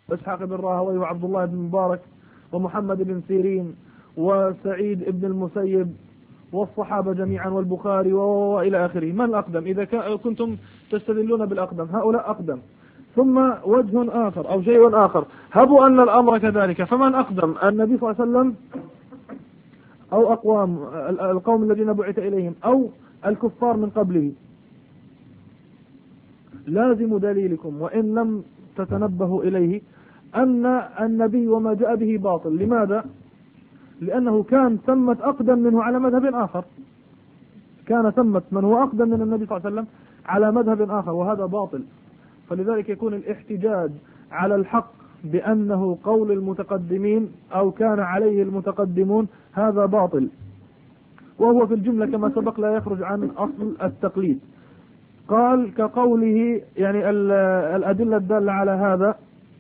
وإسحاق بن راهويه وعبد الله بن مبارك ومحمد بن سيرين وسعيد بن المسيب والصحابة جميعا والبخاري وإلى آخره. من الأقدم؟ إذا كنتم تستدلون بالأقدم هؤلاء أقدم. ثم وجه آخر أو شيء آخر، هبوا أن الأمر كذلك، فمن أقدم؟ النبي صلى الله عليه وسلم أو القوم الذين بعث إليهم أو الكفار من قبله؟ لازم دليلكم وإن لم تتنبهوا إليه أن النبي وما جاء به باطل. لماذا؟ لأنه كان ثمة أقدم منه على مذهب آخر، كان ثمة من هو أقدم من النبي صلى الله عليه وسلم على مذهب آخر، وهذا باطل. فلذلك يكون الاحتجاج على الحق بأنه قول المتقدمين أو كان عليه المتقدمون هذا باطل، وهو في الجملة كما سبق لا يخرج عن أصل التقليد. قال كقوله يعني الأدلة الدالة على هذا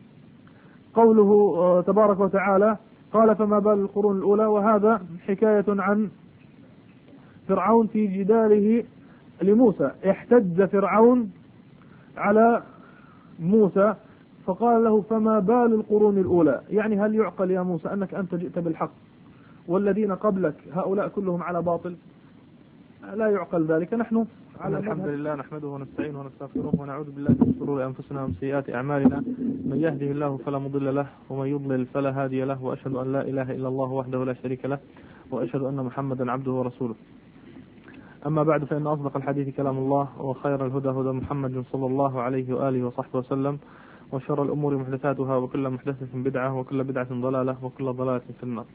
قوله تبارك وتعالى قال فما بال القرون الأولى، وهذا حكاية عن فرعون في جداله لموسى. احتج فرعون على موسى فقال له فما بال القرون الأولى، يعني هل يعقل يا موسى أنك أنت جئت بالحق والذين قبلك هؤلاء كلهم على باطل؟ لا يعقل ذلك. نحن على الحمد لله نحمده ونستعينه ونستغفره ونعوذ بالله من شرور أنفسنا ومن سيئات أعمالنا، من يهده الله فلا مضل له ومن يضلل فلا هادي له، وأشهد أن لا إله إلا الله وحده لا شريك له، وأشهد أن محمدا عبده ورسوله. أما بعد، فإن أصدق الحديث كلام الله، وخير الهدى هدى محمد صلى الله عليه وآله وصحبه وسلم، وشر الأمور محدثاتها، وكل محدثة بدعة، وكل بدعة ضلالة، وكل ضلالة في النار.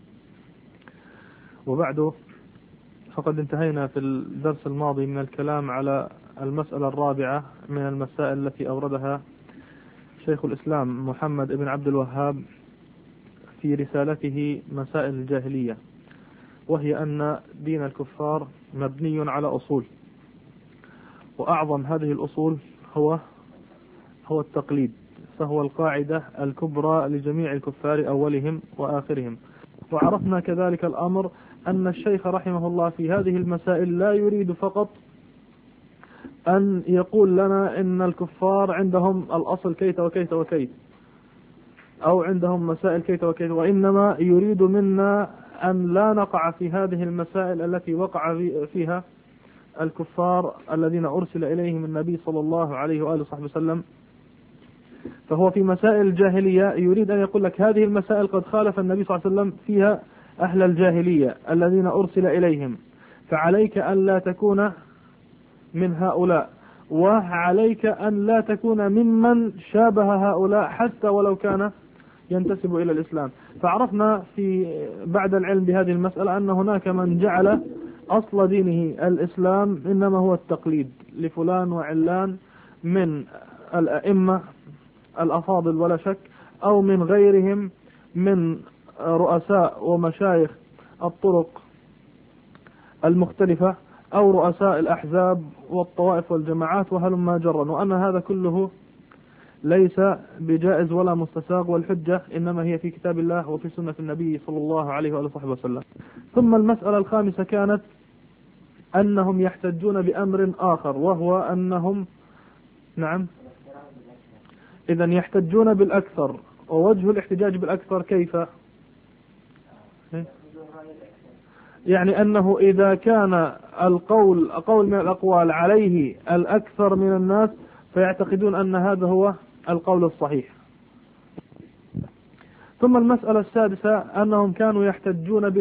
وبعد، فقد انتهينا في الدرس الماضي من الكلام على المسألة الرابعة من المسائل التي أوردها شيخ الإسلام محمد بن عبد الوهاب في رسالته مسائل الجاهلية، وهي أن دين الكفار مبني على أصول، وأعظم هذه الأصول هو التقليد، فهو القاعدة الكبرى لجميع الكفار أولهم وآخرهم. وعرفنا كذلك الأمر أن الشيخ رحمه الله في هذه المسائل لا يريد فقط أن يقول لنا إن الكفار عندهم الأصل كيت وكيت وكيت، أو عندهم مسائل كيت وكيت، وإنما يريد منا أن لا نقع في هذه المسائل التي وقع فيها الكفار الذين أرسل إليهم النبي صلى الله عليه وآله وصحبه وسلم. فهو في مسائل الجاهلية يريد أن يقول لك هذه المسائل قد خالف النبي صلى الله عليه وسلم فيها أهل الجاهلية الذين أرسل إليهم، فعليك أن لا تكون من هؤلاء، وعليك أن لا تكون ممن شابه هؤلاء حتى ولو كان ينتسب إلى الإسلام. فعرفنا في بعد العلم بهذه المسألة أن هناك من جعل أصل دينه الإسلام إنما هو التقليد لفلان وعلان من الأئمة الأفاضل ولا شك، أو من غيرهم من رؤساء ومشايخ الطرق المختلفة، أو رؤساء الأحزاب والطوائف والجماعات وهلما جرا، وأن هذا كله ليس بجائز ولا مستساغ، والحجة إنما هي في كتاب الله وفي سنة النبي صلى الله عليه وآله وصحبه وسلم. ثم المسألة الخامسة كانت أنهم يحتجون بأمر آخر، وهو أنهم إذن يحتجون بالأكثر. ووجه الاحتجاج بالأكثر كيف؟ يعني أنه إذا كان قول من الأقوال عليه الأكثر من الناس فيعتقدون أن هذا هو القول الصحيح. ثم المسألة السادسة أنهم كانوا يحتجون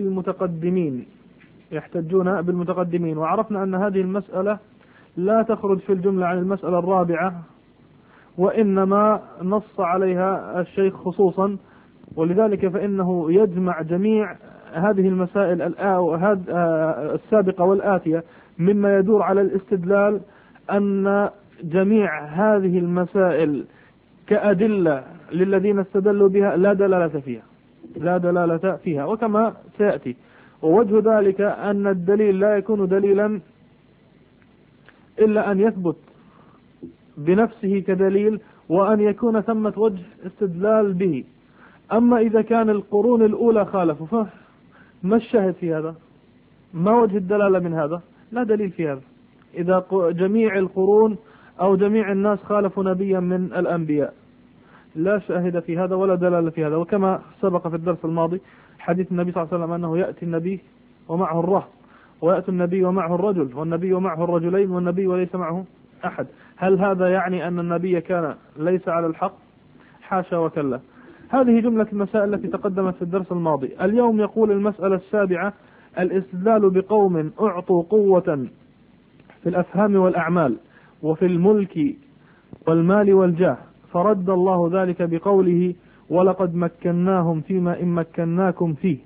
بالمتقدمين، وعرفنا أن هذه المسألة لا تخرج في الجملة عن المسألة الرابعة، وإنما نص عليها الشيخ خصوصا، ولذلك فإنه يجمع جميع هذه المسائل السابقة والآتية مما يدور على الاستدلال أن جميع هذه المسائل كأدلة للذين استدلوا بها لا دلالة فيها، وكما سيأتي. ووجه ذلك أن الدليل لا يكون دليلا إلا أن يثبت بنفسه كدليل، وأن يكون ثمة وجه استدلال به. أما إذا كان القرون الأولى خالفوا فما الشاهد في هذا؟ ما وجه الدلالة من هذا؟ لا دليل في هذا. إذا جميع القرون أو جميع الناس خالفوا نبيا من الأنبياء، لا شاهد في هذا ولا دلالة في هذا. وكما سبق في الدرس الماضي حديث النبي صلى الله عليه وسلم أنه يأتي النبي ومعه الرهط، ويأتي النبي ومعه الرجل، والنبي ومعه الرجلين، والنبي وليس معه أحد. هل هذا يعني أن النبي كان ليس على الحق؟ حاشا وكلا. هذه جملة المسائل التي تقدمت في الدرس الماضي. اليوم يقول المسألة السابعة: الاستدلال بقوم أعطوا قوة في الأفهام والأعمال وفي الملك والمال والجاه، فرد الله ذلك بقوله: ولقد مكناهم فيما إن مكناكم فيه،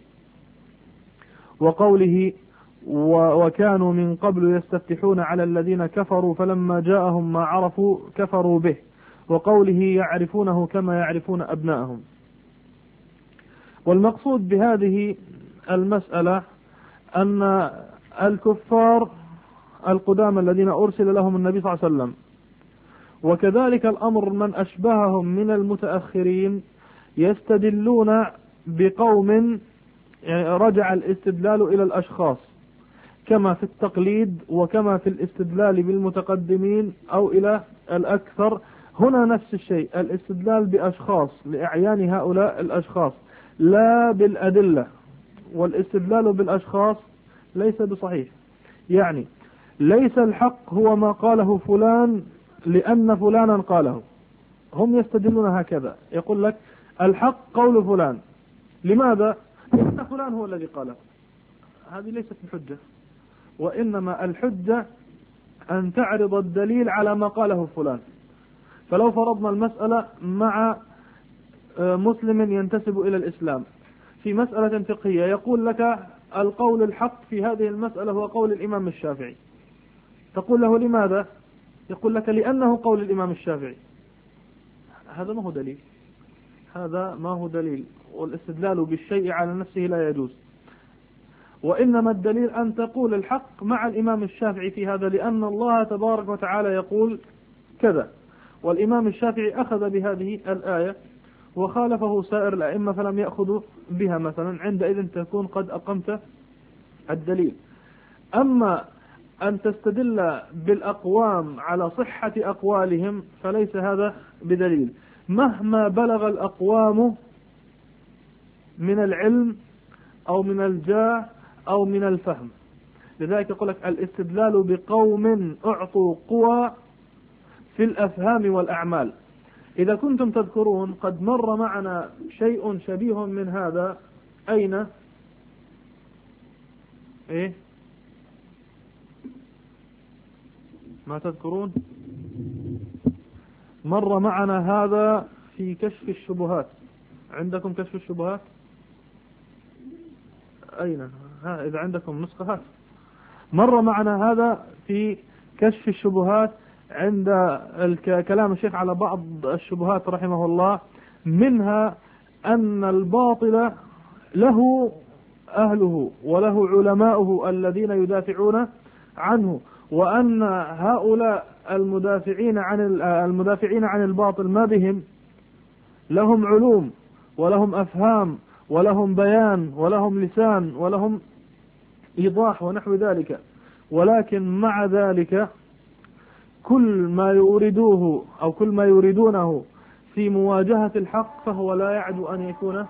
وقوله: وكانوا من قبل يستفتحون على الذين كفروا فلما جاءهم ما عرفوا كفروا به، وقوله: يعرفونه كما يعرفون أبناءهم. والمقصود بهذه المسألة أن الكفار القدامى الذين أرسل لهم النبي صلى الله عليه وسلم، وكذلك الأمر من أشبههم من المتأخرين، يستدلون بقوم، يعني رجع الاستدلال إلى الأشخاص كما في التقليد وكما في الاستدلال بالمتقدمين أو إلى الأكثر. هنا نفس الشيء، الاستدلال بأشخاص لإعيان هؤلاء الأشخاص لا بالأدلة. والاستدلال بالأشخاص ليس بصحيح، يعني ليس الحق هو ما قاله فلان لأن فلانا قاله. هم يستدلون هكذا، يقول لك الحق قول فلان، لماذا؟ لأن فلان هو الذي قاله. هذه ليست الحجة، وإنما الحجة أن تعرض الدليل على ما قاله فلان. فلو فرضنا المسألة مع مسلم ينتسب إلى الإسلام في مسألة فقهية، يقول لك القول الحق في هذه المسألة هو قول الإمام الشافعي، تقول له لماذا؟ يقول لك لأنه قول الإمام الشافعي. هذا ما هو دليل، هذا ما هو دليل، والاستدلال بالشيء على نفسه لا يجوز. وإنما الدليل أن تقول الحق مع الإمام الشافعي في هذا، لأن الله تبارك وتعالى يقول كذا، والإمام الشافعي أخذ بهذه الآية وخالفه سائر الأئمة فلم يأخذوا بها مثلا، عندئذ تكون قد أقمت الدليل. أما أن تستدل بالأقوام على صحة أقوالهم فليس هذا بدليل، مهما بلغ الأقوام من العلم أو من الجاه أو من الفهم. لذلك يقول لك الاستدلال بقوم أعطوا قوى في الأفهام والأعمال. إذا كنتم تذكرون قد مر معنا شيء شبيه من هذا. أين؟ إيه؟ ما تذكرون؟ مر معنا هذا في كشف الشبهات. عندكم كشف الشبهات؟ أين؟ إذا عندكم نسخة. مر معنا هذا في كشف الشبهات عند كلام الشيخ على بعض الشبهات رحمه الله، منها أن الباطل له أهله وله علماؤه الذين يدافعون عنه، وأن هؤلاء المدافعين عن الباطل ما بهم، لهم علوم ولهم أفهام ولهم بيان ولهم لسان ولهم إيضاح ونحو ذلك، ولكن مع ذلك كل ما يريدوه أو كل ما يريدونه في مواجهة الحق فهو لا يعد أن يكون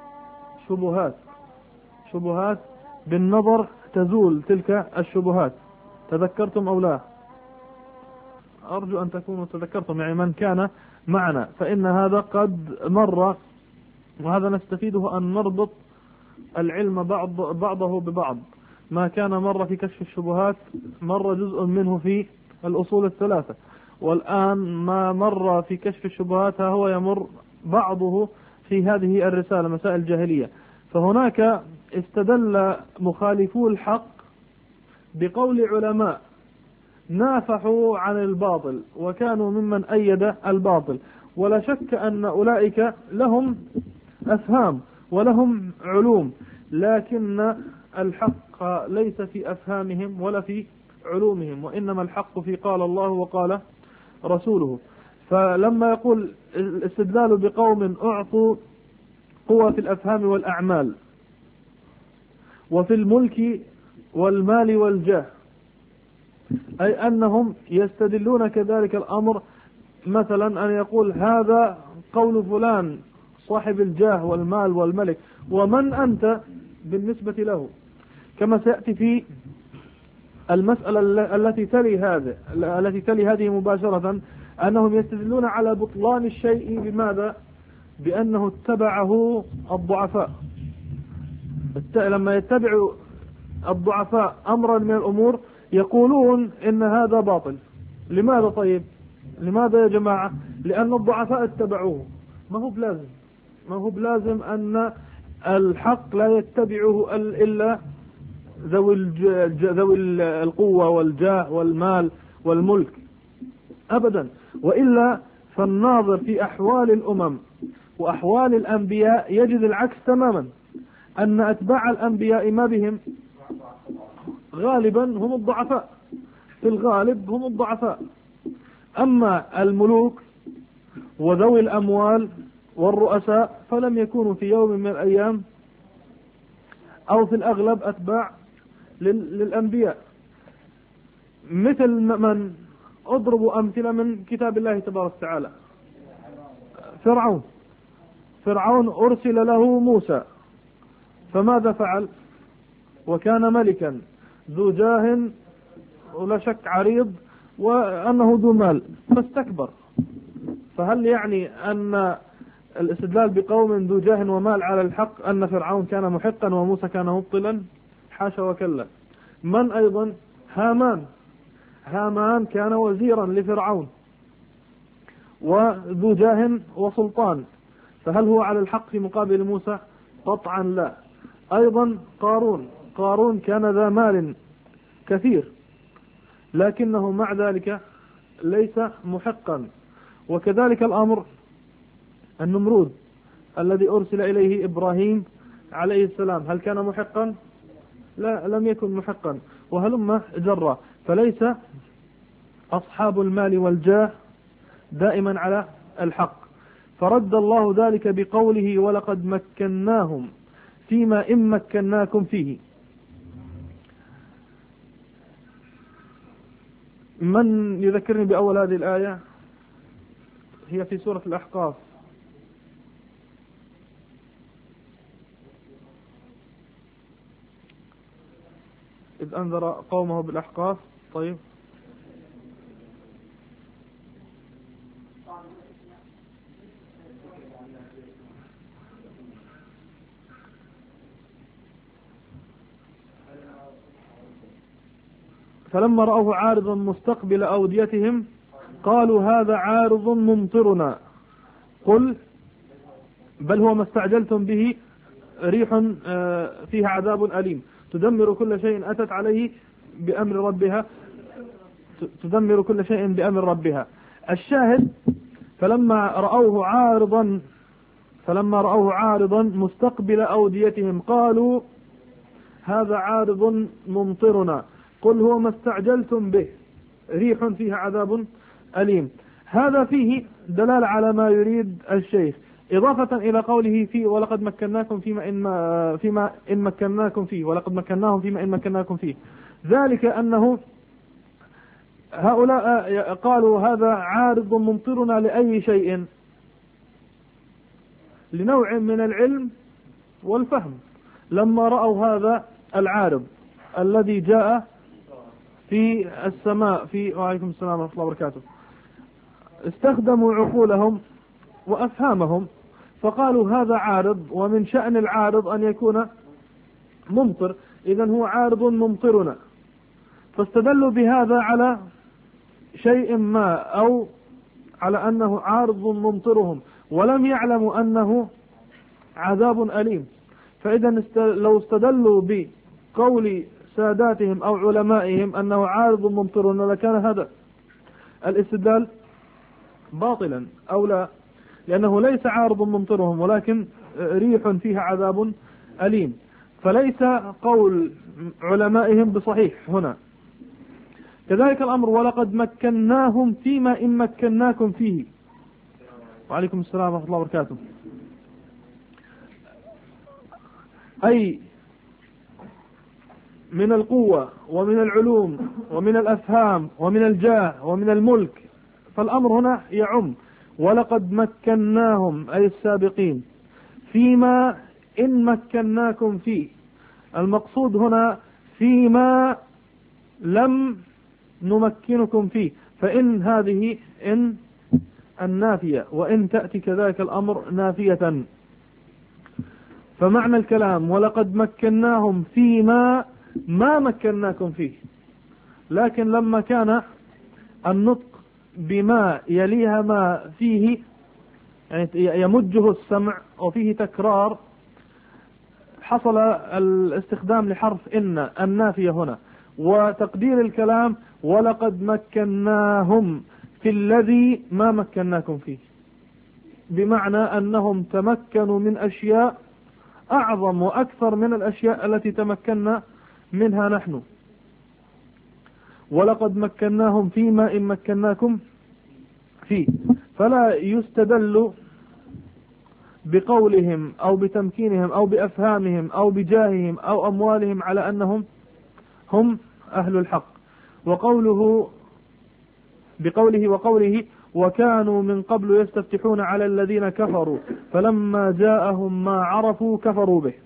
شبهات بالنظر تزول تلك الشبهات. تذكرتم أو لا؟ أرجو أن تكونوا تذكرتم، يعني من كان معنا، فإن هذا قد مر، وهذا نستفيده أن نربط العلم بعضه ببعض. ما كان مر في كشف الشبهات مر جزء منه في الأصول الثلاثة، والآن ما مر في كشف الشبهات هو يمر بعضه في هذه الرسالة مسائل الجاهلية. فهناك استدل مخالفو الحق بقول علماء نافحوا عن الباطل وكانوا ممن أيد الباطل، ولا شك أن أولئك لهم أفهام ولهم علوم، لكن الحق ليس في أفهامهم ولا في علومهم، وإنما الحق في قال الله وقال رسوله. فلما يقول الاستدلال بقوم أعطوا قوة في الأفهام والأعمال وفي الملك والمال والجاه، أي أنهم يستدلون كذلك الأمر، مثلا أن يقول هذا قول فلان صاحب الجاه والمال والملك، ومن أنت بالنسبة له؟ كما سيأتي في المسألة التي تلي هذه مباشرة، أنهم يستدلون على بطلان الشيء بماذا؟ بأنه اتبعه الضعفاء. لما يتبع الضعفاء أمرا من الأمور يقولون إن هذا باطل. لماذا طيب؟ لماذا يا جماعة؟ لأن الضعفاء اتبعوه. ما هو بلازم أن الحق لا يتبعه إلا ذوي القوة والجاه والمال والملك أبدا، وإلا فالناظر في أحوال الأمم وأحوال الأنبياء يجد العكس تماما، أن أتباع الأنبياء ما بهم؟ غالبا هم الضعفاء، في الغالب هم الضعفاء. أما الملوك وذوي الأموال والرؤساء فلم يكونوا في يوم من الأيام أو في الأغلب أتباع للأنبياء. مثل من أضربوا أمثلة من كتاب الله تبارك وتعالى. فرعون أرسل له موسى، فماذا فعل؟ وكان ملكا ذو جاه ولا شك عريض وأنه ذو مال، فاستكبر. فهل يعني أن الاستدلال بقوم ذو جاه ومال على الحق أن فرعون كان محقا وموسى كان مبطلا؟ حاشا وكلا. من أيضا؟ هامان كان وزيرا لفرعون وذو جاه وسلطان، فهل هو على الحق في مقابل موسى؟ قطعا لا. أيضا قارون كان ذا مال كثير لكنه مع ذلك ليس محقا. وكذلك الأمر النمرود الذي أرسل إليه إبراهيم عليه السلام، هل كان محقا؟ لا، لم يكن محقا. وهلم جرى. فليس أصحاب المال والجاه دائما على الحق. فرد الله ذلك بقوله ولقد مكناهم فيما إن مكناكم فيه. من يذكرني بأول هذه الآية؟ هي في سورة الأحقاف. إذ أنذر قومه بالأحقاف. طيب، فلما رأوه عارضا مستقبل أوديتهم قالوا هذا عارض ممطرنا قل بل هو ما استعجلتم به ريح فيها عذاب أليم تدمر كل شيء أتت عليه بأمر ربها تدمر كل شيء بأمر ربها. الشاهد فلما رأوه عارضا مستقبل أوديتهم قالوا هذا عارض ممطرنا قل هو ما استعجلتم به ريح فيها عذاب أليم. هذا فيه دلالة على ما يريد الشيخ، إضافة إلى قوله فيه ولقد مكناكم فيما إن مكناكم فيه ولقد مكناهم فيما إن مكناكم فيه. ذلك أنه هؤلاء قالوا هذا عارض ممطرنا لأي شيء؟ لنوع من العلم والفهم. لما رأوا هذا العارض الذي جاء في السماء وعليكم السلام ورحمة الله وبركاته استخدموا عقولهم وأفهامهم فقالوا هذا عارض ومن شأن العارض أن يكون ممطر، إذن هو عارض ممطرنا، فاستدلوا بهذا على شيء ما أو على أنه عارض ممطرهم ولم يعلموا أنه عذاب أليم. فإذا لو استدلوا بقول ساداتهم أو علمائهم أنه عارض ممطرنا لكان هذا الاستدلال باطلا أو لا، لأنه ليس عارض ممطرهم ولكن ريح فيها عذاب أليم، فليس قول علمائهم بصحيح هنا. كذلك الأمر ولقد مكناهم فيما إن مكناكم فيه. وعليكم السلام ورحمة الله وبركاته. أي من القوة ومن العلوم ومن الأفهام ومن الجاه ومن الملك، فالأمر هنا يعم. ولقد مكناهم أي السابقين فيما إن مكناكم فيه. المقصود هنا فيما لم نمكنكم فيه، فإن هذه إن النافية، وإن تأتي كذلك الأمر نافية. فمعنى الكلام ولقد مكناهم فيما ما مكناكم فيه، لكن لما كان النطق بما يليها ما فيه يعني يمجه السمع وفيه تكرار، حصل الاستخدام لحرف إن النافية هنا، وتقدير الكلام ولقد مكناهم في الذي ما مكناكم فيه، بمعنى أنهم تمكنوا من أشياء أعظم وأكثر من الأشياء التي تمكنا منها نحن. ولقد مكناهم فيما إن مكناكم فيه، فلا يستدل بقولهم أو بتمكينهم أو بأفهامهم أو بجاههم أو أموالهم على أنهم هم أهل الحق. وقوله وكانوا من قبل يستفتحون على الذين كفروا فلما جاءهم ما عرفوا كفروا به.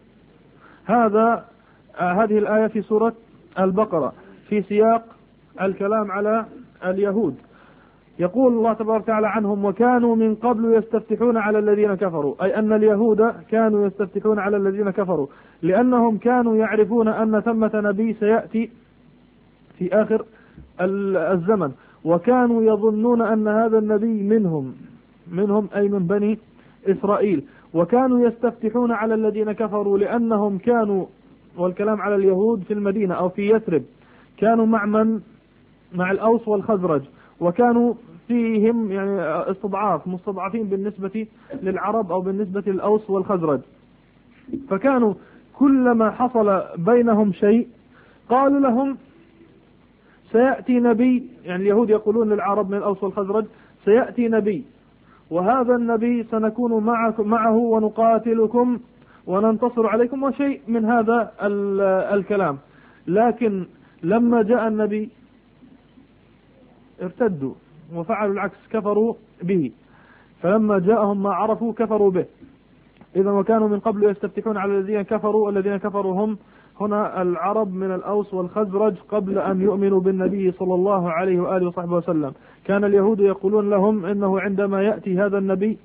هذه الآية في سورة البقرة في سياق الكلام على اليهود. يقول الله تبارك وتعالى عنهم وكانوا من قبل يستفتحون على الذين كفروا، أي أن اليهود كانوا يستفتحون على الذين كفروا لأنهم كانوا يعرفون أن ثمة نبي سيأتي في آخر الزمن، وكانوا يظنون أن هذا النبي منهم أي من بني إسرائيل، وكانوا يستفتحون على الذين كفروا لأنهم كانوا، والكلام على اليهود في المدينة أو في يثرب، كانوا مع الأوس والخزرج، وكانوا فيهم يعني مستضعفين بالنسبة للعرب أو بالنسبة للأوس والخزرج، فكانوا كلما حصل بينهم شيء قالوا لهم سيأتي نبي، يعني اليهود يقولون للعرب من الأوس والخزرج سيأتي نبي، وهذا النبي سنكون معه ونقاتلكم وننتصر عليكم وشيء من هذا الكلام. لكن لما جاء النبي ارتدوا وفعلوا العكس، كفروا به، فلما جاءهم ما عرفوا كفروا به. إذا وكانوا من قبل يستفتحون على الذين كفروا، والذين كفروا هم هنا العرب من الأوس والخزرج قبل أن يؤمنوا بالنبي صلى الله عليه وآله وصحبه وسلم. كان اليهود يقولون لهم إنه عندما يأتي هذا النبي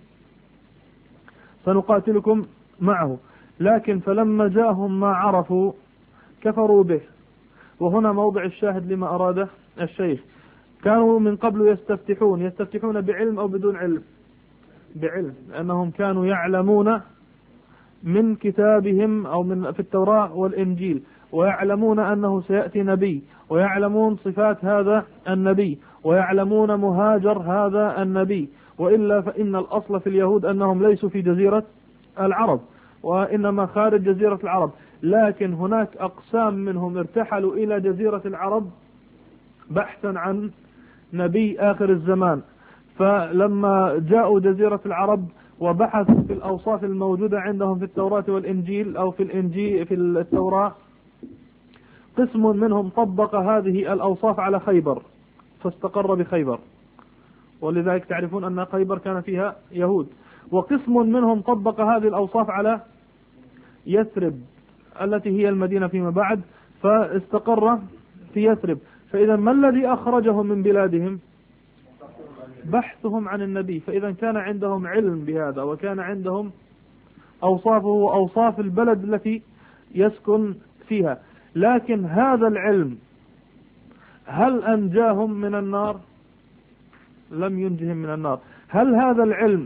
سنقاتلكم معه، لكن فلما جاءهم ما عرفوا كفروا به. وهنا موضع الشاهد لما أراده الشيخ. كانوا من قبل يستفتحون بعلم أو بدون علم؟ بعلم، لأنهم كانوا يعلمون من كتابهم أو في التوراة والإنجيل، ويعلمون أنه سيأتي نبي، ويعلمون صفات هذا النبي، ويعلمون مهاجر هذا النبي. وإلا فإن الأصل في اليهود أنهم ليسوا في جزيرة العرب، وإنما خارج جزيرة العرب، لكن هناك أقسام منهم ارتحلوا إلى جزيرة العرب بحثا عن نبي آخر الزمان. فلما جاءوا جزيرة العرب وبحثوا في الأوصاف الموجودة عندهم في التوراة والإنجيل أو في الإنجيل في التوراة، قسم منهم طبق هذه الأوصاف على خيبر فاستقر بخيبر، ولذلك تعرفون أن خيبر كان فيها يهود. وقسم منهم طبق هذه الأوصاف على يثرب التي هي المدينة فيما بعد فاستقر في يثرب. فإذا ما الذي أخرجهم من بلادهم؟ بحثهم عن النبي. فإذا كان عندهم علم بهذا، وكان عندهم أوصافه وأوصاف البلد التي يسكن فيها، لكن هذا العلم هل أنجاهم من النار؟ لم ينجهم من النار. هل هذا العلم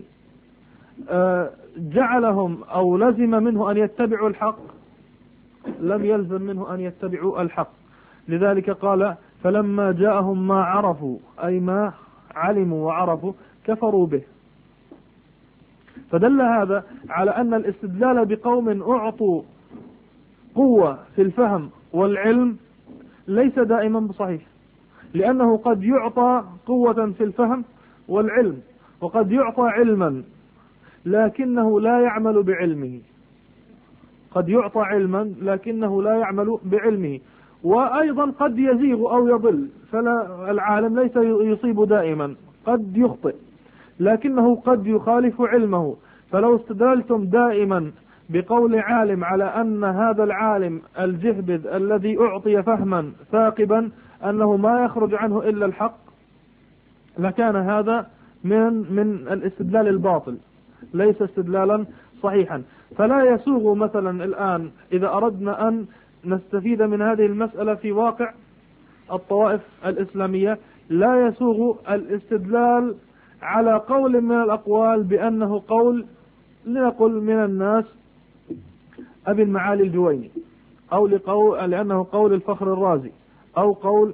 جعلهم أو لزم منه أن يتبعوا الحق؟ لم يلزم منه أن يتبعوا الحق. لذلك قال فلما جاءهم ما عرفوا، أي ما علموا وعرفوا كفروا به. فدل هذا على أن الاستدلال بقوم أعطوا قوة في الفهم والعلم ليس دائما بصحيح، لأنه قد يعطى قوة في الفهم والعلم، وقد يعطى علما لكنه لا يعمل بعلمه. قد يعطى علما لكنه لا يعمل بعلمه. وأيضا قد يزيغ أو يضل، فلا العالم ليس يصيب دائما، قد يخطئ. لكنه قد يخالف علمه. فلو استدللتم دائما بقول عالم على أن هذا العالم الجهبذ الذي أعطي فهما ثاقبا أنه ما يخرج عنه إلا الحق، لكان هذا من الاستدلال الباطل، ليس استدلالا صحيحا. فلا يسوغ مثلا الآن إذا أردنا أن نستفيد من هذه المسألة في واقع الطوائف الإسلامية، لا يسوغ الاستدلال على قول من الأقوال بأنه قول، لنقل من الناس أبي المعالي الجويني، أو لأنه قول الفخر الرازي، أو قول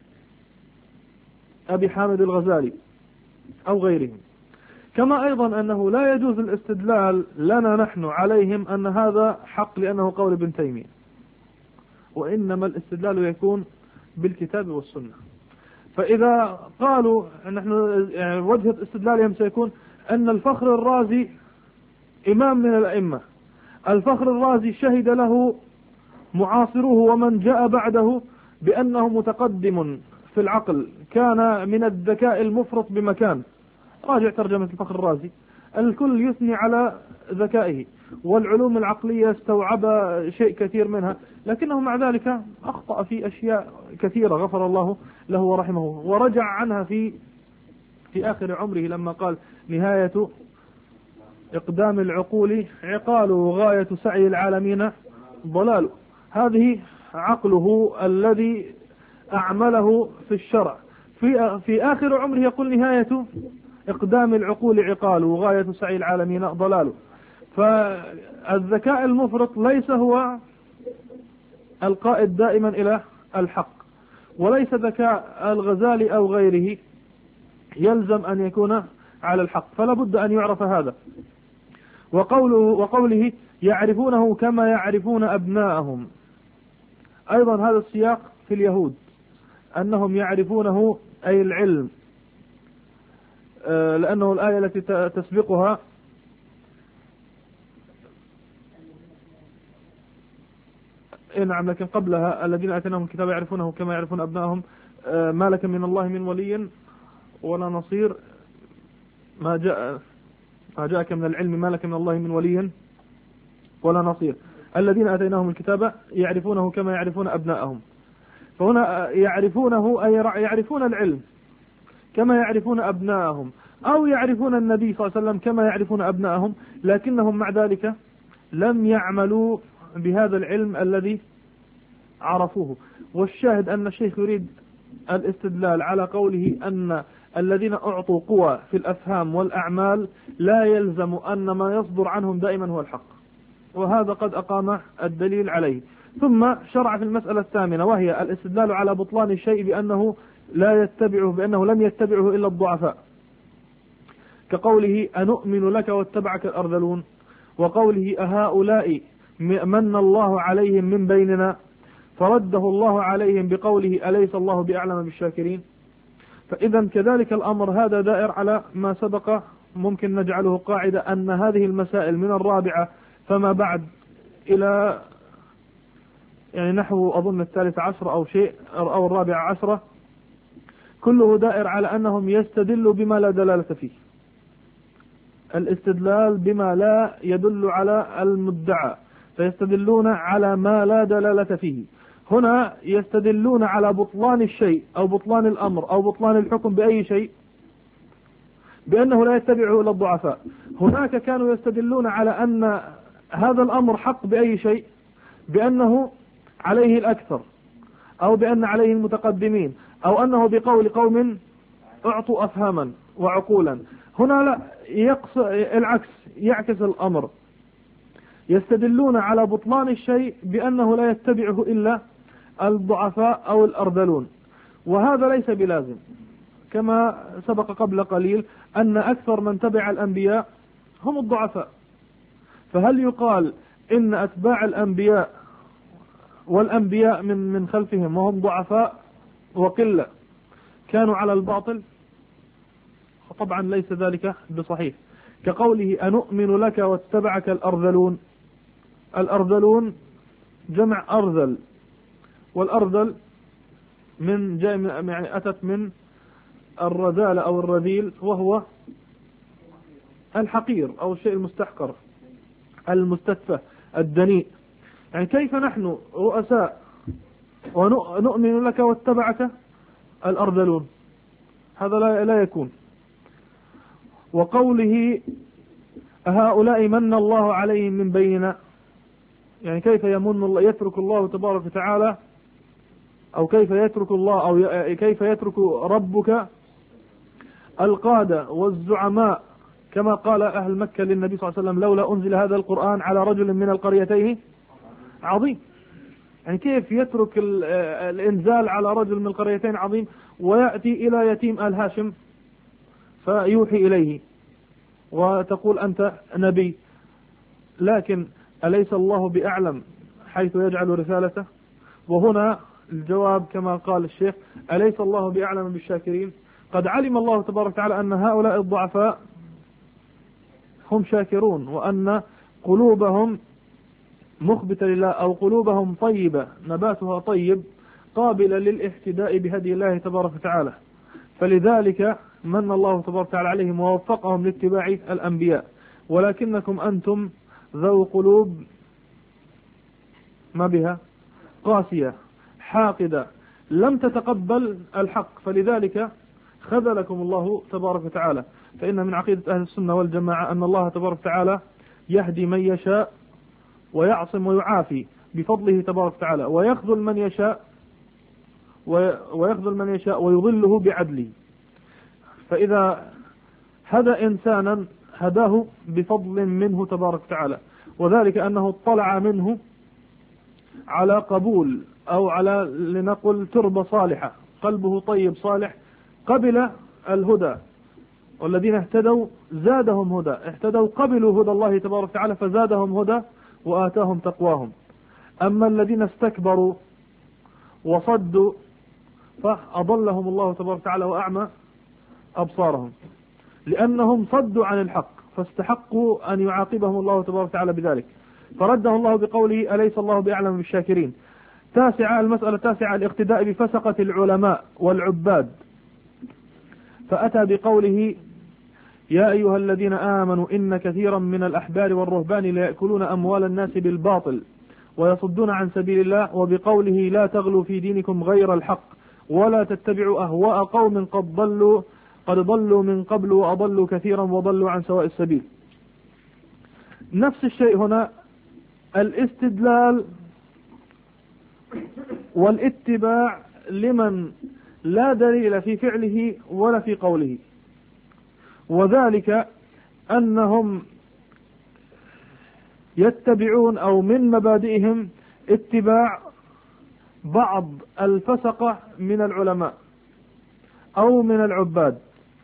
أبي حامد الغزالي أو غيرهم. كما أيضا أنه لا يجوز الاستدلال لنا نحن عليهم أن هذا حق لأنه قول ابن تيمية، وإنما الاستدلال يكون بالكتاب والسنة. فإذا قالوا نحن يعني وجهة استدلالهم سيكون أن الفخر الرازي إمام من الأئمة، الفخر الرازي شهد له معاصروه ومن جاء بعده بأنه متقدم في العقل، كان من الذكاء المفرط بمكان. راجع ترجمة الفخر الرازي، الكل يثني على ذكائه، والعلوم العقلية استوعب شيء كثير منها، لكنه مع ذلك أخطأ في أشياء كثيرة غفر الله له ورحمه، ورجع عنها في آخر عمره لما قال: نهاية إقدام العقول عقال، وغاية سعي العالمين ضلال. هذه عقله الذي أعمله في الشرع، في آخر عمره يقول: نهاية إقدام العقول عقال، وغاية سعي العالمين ضلال. فالذكاء المفرط ليس هو القائد دائما إلى الحق، وليس ذكاء الغزالي أو غيره يلزم أن يكون على الحق، فلا بد أن يعرف هذا. وقوله يعرفونه كما يعرفون أبناءهم، أيضا هذا السياق في اليهود أنهم يعرفونه أي العلم، لأنه الآية التي تسبقها نعم، لكن قبلها الذين آتيناهم الكتاب يعرفونه كما يعرفون أبناءهم ما لك من الله من ولي ولا نصير، ما جاءك من العلم ما لك من الله من ولي ولا نصير. الذين آتيناهم الكتاب يعرفونه كما يعرفون أبناءهم، فهنا يعرفونه أي يعرفون العلم كما يعرفون أبناءهم، أو يعرفون النبي صلى الله عليه وسلم كما يعرفون أبناءهم، لكنهم مع ذلك لم يعملوا بهذا العلم الذي عرفوه. والشاهد أن الشيخ يريد الاستدلال على قوله أن الذين أعطوا قوة في الأفهام والأعمال لا يلزم أن ما يصدر عنهم دائما هو الحق، وهذا قد أقام الدليل عليه. ثم شرع في المسألة الثامنة، وهي الاستدلال على بطلان الشيء بأنه بأنه لم يتبعه إلا الضعفاء، كقوله: أنؤمن لك واتبعك الأرذلون، وقوله: أهؤلاء من الله عليهم من بيننا، فرده الله عليهم بقوله: أليس الله بأعلم بالشاكرين. فإذا كذلك الأمر هذا دائر على ما سبق، ممكن نجعله قاعدة أن هذه المسائل من الرابعة فما بعد إلى يعني نحو أظن 13 أو شيء أو 14، كله دائر على أنهم يستدلوا بما لا دلالة فيه، الاستدلال بما لا يدل على المدعى، فيستدلون على ما لا دلالة فيه. هنا يستدلون على بطلان الشيء أو بطلان الأمر أو بطلان الحكم بأي شيء بأنه لا يتبعه إلا الضعفاء. هناك كانوا يستدلون على أن هذا الأمر حق بأي شيء بأنه عليه الأكثر، أو بأن عليه المتقدمين، أو أنه بقول قوم أعطوا أفهاما وعقولا. هنا لا، العكس، يعكس الأمر، يستدلون على بطلان الشيء بأنه لا يتبعه إلا الضعفاء أو الأرذلون، وهذا ليس بلازم، كما سبق قبل قليل أن أكثر من تبع الأنبياء هم الضعفاء. فهل يقال إن أتباع الأنبياء والأنبياء من خلفهم وهم ضعفاء وقلة كانوا على الباطل؟ طبعا ليس ذلك بصحيح، كقوله: أنؤمن لك واتبعك الأرذلون. الأرذلون جمع أرذل، والأرذل من يعني أتت من الرذال أو الرذيل، وهو الحقير أو الشيء المستحقر المستتفه الدنيء. يعني كيف نحن رؤساء ونؤمن لك واتبعك الأرذلون؟ هذا لا يكون. وقوله هؤلاء من الله عليهم من بيننا، يعني كيف يمن الله، يترك الله تبارك وتعالى، أو كيف يترك الله، أو كيف يترك ربك القادة والزعماء، كما قال أهل مكة للنبي صلى الله عليه وسلم لولا أنزل هذا القرآن على رجل من القريتين عظيم. يعني كيف يترك الإنزال على رجل من القريتين عظيم ويأتي إلى يتيم آل هاشم فيوحي إليه وتقول أنت نبي؟ لكن أليس الله بأعلم حيث يجعل رسالته؟ وهنا الجواب كما قال الشيخ: أليس الله بأعلم بالشاكرين؟ قد علم الله تبارك وتعالى أن هؤلاء الضعفاء هم شاكرون، وأن قلوبهم مخبتة لله، أو قلوبهم طيبة نباتها طيب قابلة للاهتداء بهدي الله تبارك وتعالى، فلذلك من الله تبارك وتعالى عليهم ووفقهم لاتباع الأنبياء. ولكنكم أنتم ذو قلوب ما بها قاسية حاقدة لم تتقبل الحق، فلذلك خذلكم الله تبارك وتعالى. فإن من عقيدة أهل السنة والجماعة أن الله تبارك وتعالى يهدي من يشاء ويعصم ويعافي بفضله تبارك وتعالى، ويخذل من يشاء ويضله بعدله. فإذا هدى إنسانا هداه بفضل منه تبارك وتعالى، وذلك أنه اطلع منه على قبول، أو على لنقل تربة صالحة، قلبه طيب صالح، قبل الهدى. والذين اهتدوا زادهم هدى، اهتدوا قبلوا هدى الله تبارك وتعالى فزادهم هدى وآتاهم تقواهم. أما الذين استكبروا وصدوا فأضلهم الله تبارك وتعالى وأعمى أبصارهم، لأنهم صدوا عن الحق فاستحقوا أن يعاقبهم الله تبارك وتعالى بذلك، فرده الله بقوله أليس الله بأعلم بالشاكرين. المسألة التاسعة الاقتداء بفسقة العلماء والعباد، فأتى بقوله يا أيها الذين آمنوا إن كثيرا من الأحبار والرهبان ليأكلون أموال الناس بالباطل ويصدون عن سبيل الله، وبقوله لا تغلوا في دينكم غير الحق ولا تتبعوا أهواء قوم قد ضلوا من قبل وأضلوا كثيرا وضلوا عن سواء السبيل. نفس الشيء هنا، الاستدلال والاتباع لمن لا دليل في فعله ولا في قوله، وذلك أنهم يتبعون، أو من مبادئهم اتباع بعض الفسقة من العلماء أو من العباد.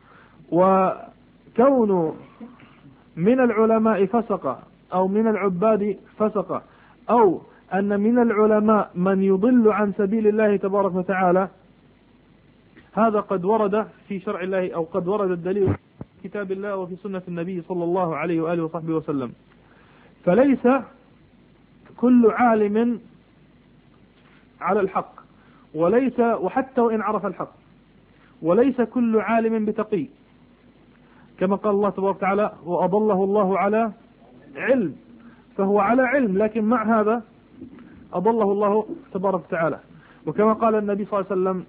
وكون من العلماء فسقة أو من العباد فسقة، أو أن من العلماء من يضل عن سبيل الله تبارك وتعالى، هذا قد ورد في شرع الله، أو قد ورد الدليل في كتاب الله وفي سنة النبي صلى الله عليه وآله وصحبه وسلم. فليس كل عالم على الحق، وحتى وإن عرف الحق، وليس كل عالم بتقي، كما قال الله تبارك وتعالى وأضله الله على علم، فهو على علم لكن مع هذا أضله الله تبارك وتعالى. وكما قال النبي صلى الله عليه وسلم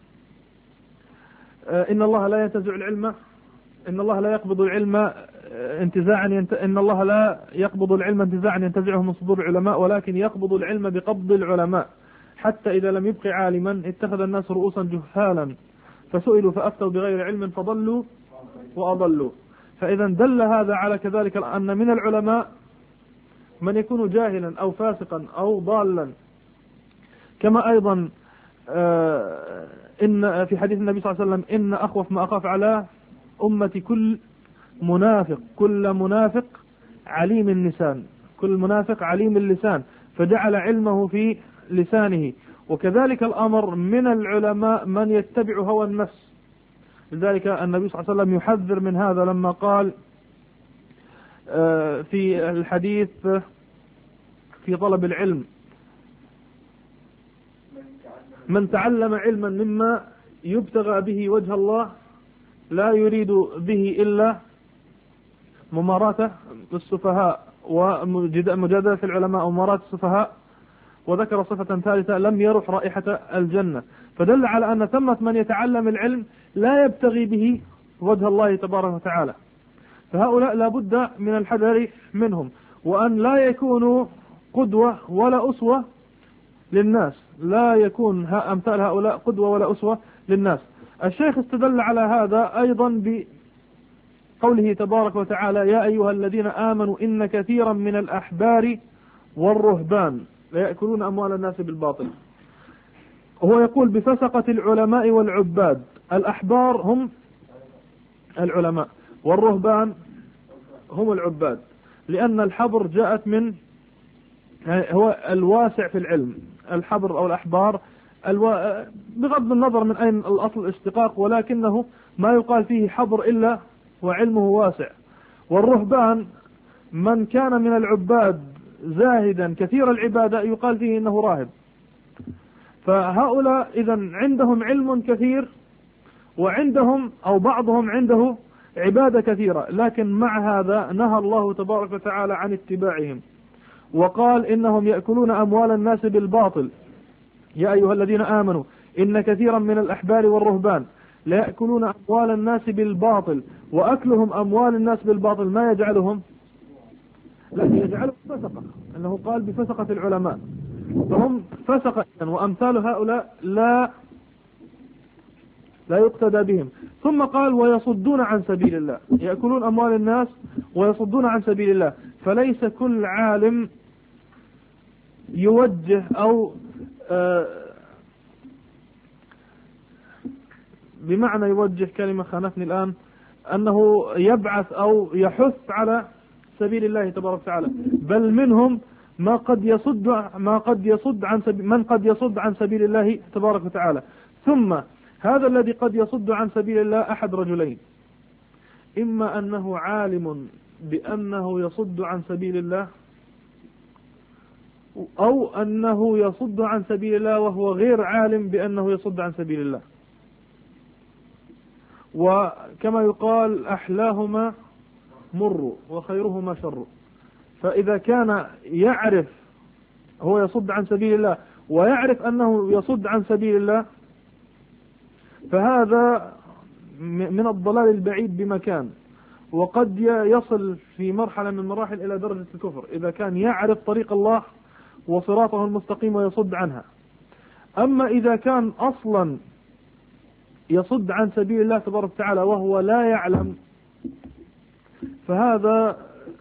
إن الله لا ينتزع العلم، إن الله لا يقبض العلم انتزاعا، إن الله لا يقبض العلم انتزاعا ينتزعه من صدور العلماء، ولكن يقبض العلم بقبض العلماء، حتى إذا لم يبق عالما اتخذ الناس رؤوسا جهالا فسئلوا فأفتوا بغير علم فضلوا وأضلوا. فإذا دل هذا على كذلك أن من العلماء من يكون جاهلا أو فاسقا أو ضالا. كما أيضا إن في حديث النبي صلى الله عليه وسلم إن أخوف ما أخاف على أمتي كل منافق عليم اللسان، كل منافق عليم اللسان، فجعل علمه في لسانه. وكذلك الأمر من العلماء من يتبع هوى النفس، لذلك النبي صلى الله عليه وسلم يحذر من هذا لما قال في الحديث في طلب العلم من تعلم علما مما يبتغى به وجه الله لا يريد به إلا مماراته السفهاء ومجادلة العلماء ومماراة السفهاء، وذكر صفة ثالثة لم يرح رائحة الجنة، فدل على أن ثمة من يتعلم العلم لا يبتغي به وجه الله تبارك وتعالى، فهؤلاء لا بد من الحذر منهم، وأن لا يكونوا قدوة ولا أسوة للناس، لا يكون أمثال هؤلاء قدوة ولا أسوة للناس. الشيخ استدل على هذا أيضا بقوله تبارك وتعالى يا أيها الذين آمنوا إن كثيرا من الأحبار والرهبان لا يأكلون أموال الناس بالباطل. هو يقول بفسقة العلماء والعباد، الأحبار هم العلماء والرهبان هم العباد، لأن الحبر جاءت من هو الواسع في العلم، الحبر أو الأحبار بغض النظر من أين الأصل الاشتقاق، ولكنه ما يقال فيه حبر إلا وعلمه واسع. والرهبان من كان من العباد زاهدا كثير العبادة يقال فيه إنه راهب. فهؤلاء إذن عندهم علم كثير، وعندهم أو بعضهم عنده عبادة كثيرة، لكن مع هذا نهى الله تبارك وتعالى عن اتباعهم، وقال إنهم يأكلون أموال الناس بالباطل. يا أيها الذين آمنوا إن كثيرا من الأحبار والرهبان لا يأكلون أموال الناس بالباطل، وأكلهم أموال الناس بالباطل ما يجعلهم، لكن يجعلهم فسقة، أنه قال بفسقة العلماء، فهم فسقة، وأمثال هؤلاء لا يقتدى بهم. ثم قال ويصدون عن سبيل الله، يأكلون أموال الناس ويصدون عن سبيل الله. فليس كل عالم يوجه أو بمعنى يوجه كلمة خانتني الآن، أنه يبعث أو يحث على سبيل الله تبارك وتعالى، بل منهم من قد يصد عن سبيل الله تبارك وتعالى. ثم هذا الذي قد يصد عن سبيل الله أحد رجلين، إما أنه عالم بأنه يصد عن سبيل الله، أو أنه يصد عن سبيل الله وهو غير عالم بأنه يصد عن سبيل الله. وكما يقال أحلاهما مر وخيرهما شر. فإذا كان يعرف هو يصد عن سبيل الله ويعرف أنه يصد عن سبيل الله، فهذا من الضلال البعيد بمكان، وقد يصل في مرحلة من المراحل إلى درجة الكفر إذا كان يعرف طريق الله وصراطه المستقيم ويصد عنها. أما إذا كان أصلا يصد عن سبيل الله تبارك وتعالى وهو لا يعلم، فهذا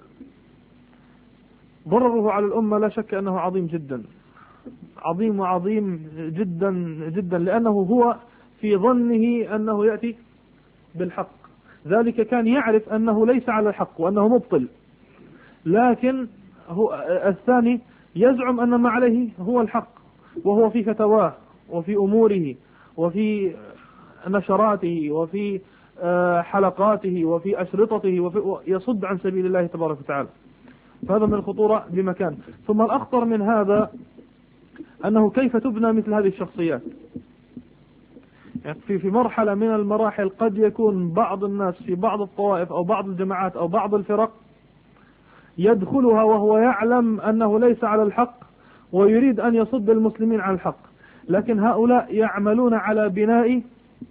ضرره على الأمة لا شك أنه عظيم جدا، عظيم وعظيم جدا جدا، لأنه هو في ظنه أنه يأتي بالحق، ذلك كان يعرف أنه ليس على الحق وأنه مبطل، لكن هو الثاني يزعم أن ما عليه هو الحق، وهو في فتواه وفي أموره وفي نشراته وفي حلقاته وفي أشرطته يصد عن سبيل الله تبارك وتعالى. فهذا من الخطورة بمكان. ثم الأخطر من هذا أنه كيف تبنى مثل هذه الشخصيات. يعني في مرحلة من المراحل قد يكون بعض الناس في بعض الطوائف أو بعض الجماعات أو بعض الفرق يدخلها وهو يعلم أنه ليس على الحق ويريد أن يصد المسلمين عن الحق، لكن هؤلاء يعملون على بناء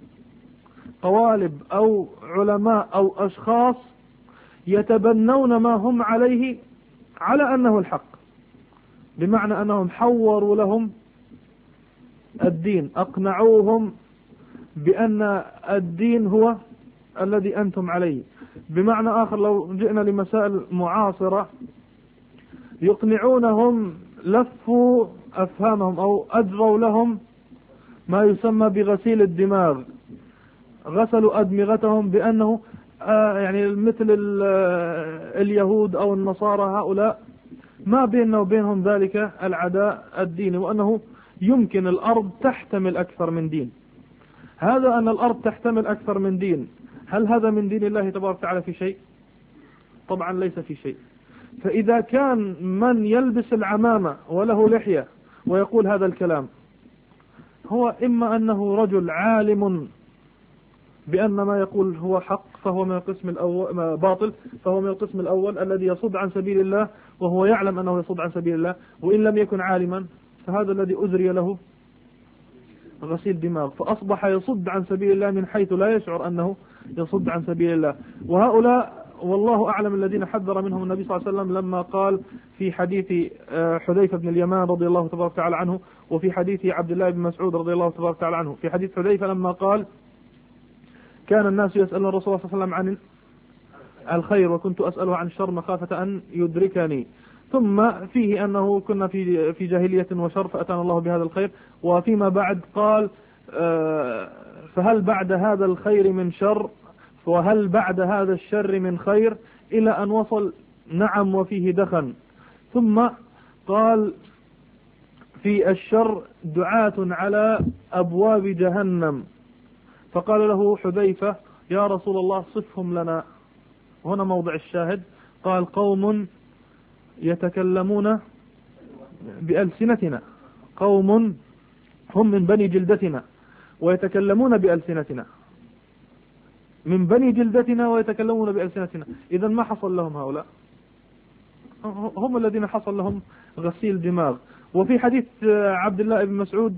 قوالب أو علماء أو أشخاص يتبنون ما هم عليه على أنه الحق، بمعنى أنهم حوروا لهم الدين، أقنعوهم بأن الدين هو الذي أنتم عليه. بمعنى آخر لو جئنا لمسائل معاصرة يقنعونهم، لفوا أفهامهم أو أجروا لهم ما يسمى بغسيل الدماغ، غسلوا أدمغتهم بأنه يعني مثل اليهود أو النصارى، هؤلاء ما بيننا وبينهم ذلك العداء الديني، وأنه يمكن الأرض تحتمل أكثر من دين. هذا أن الأرض تحتمل أكثر من دين، هل هذا من دين الله تبارك وتعالى في شيء؟ طبعا ليس في شيء. فإذا كان من يلبس العمامة وله لحية ويقول هذا الكلام، هو إما أنه رجل عالم بأن ما يقول هو حق فهو من القسم الأول، باطل فهو من القسم الأول الذي يصد عن سبيل الله وهو يعلم أنه يصد عن سبيل الله، وإن لم يكن عالما فهذا الذي أجري له غسيل دماغ، فأصبح يصد عن سبيل الله من حيث لا يشعر أنه يصد عن سبيل الله. وهؤلاء والله أعلم الذين حذر منهم النبي صلى الله عليه وسلم لما قال في حديث حذيفة بن اليمان رضي الله تبارك وتعالى عنه، وفي حديث عبد الله بن مسعود رضي الله تبارك وتعالى عنه. في حديث حذيفة لما قال كان الناس يسألون الرسول صلى الله عليه وسلم عن الخير وكنت أسأله عن الشر مخافة أن يدركني، ثم فيه أنه كنا في جاهلية وشر فأتانا الله بهذا الخير، وفيما بعد قال فهل بعد هذا الخير من شر وهل بعد هذا الشر من خير، إلى أن وصل نعم وفيه دخن. ثم قال في الشر دعاة على أبواب جهنم، فقال له حذيفة يا رسول الله صفهم لنا. هنا موضع الشاهد، قال قوم يتكلمون بألسنتنا، قوم هم من بني جلدتنا ويتكلمون بألسنتنا، من بني جلدتنا ويتكلمون بألسنتنا. إذا ما حصل لهم هؤلاء؟ هم الذين حصل لهم غسيل دماغ. وفي حديث عبد الله بن مسعود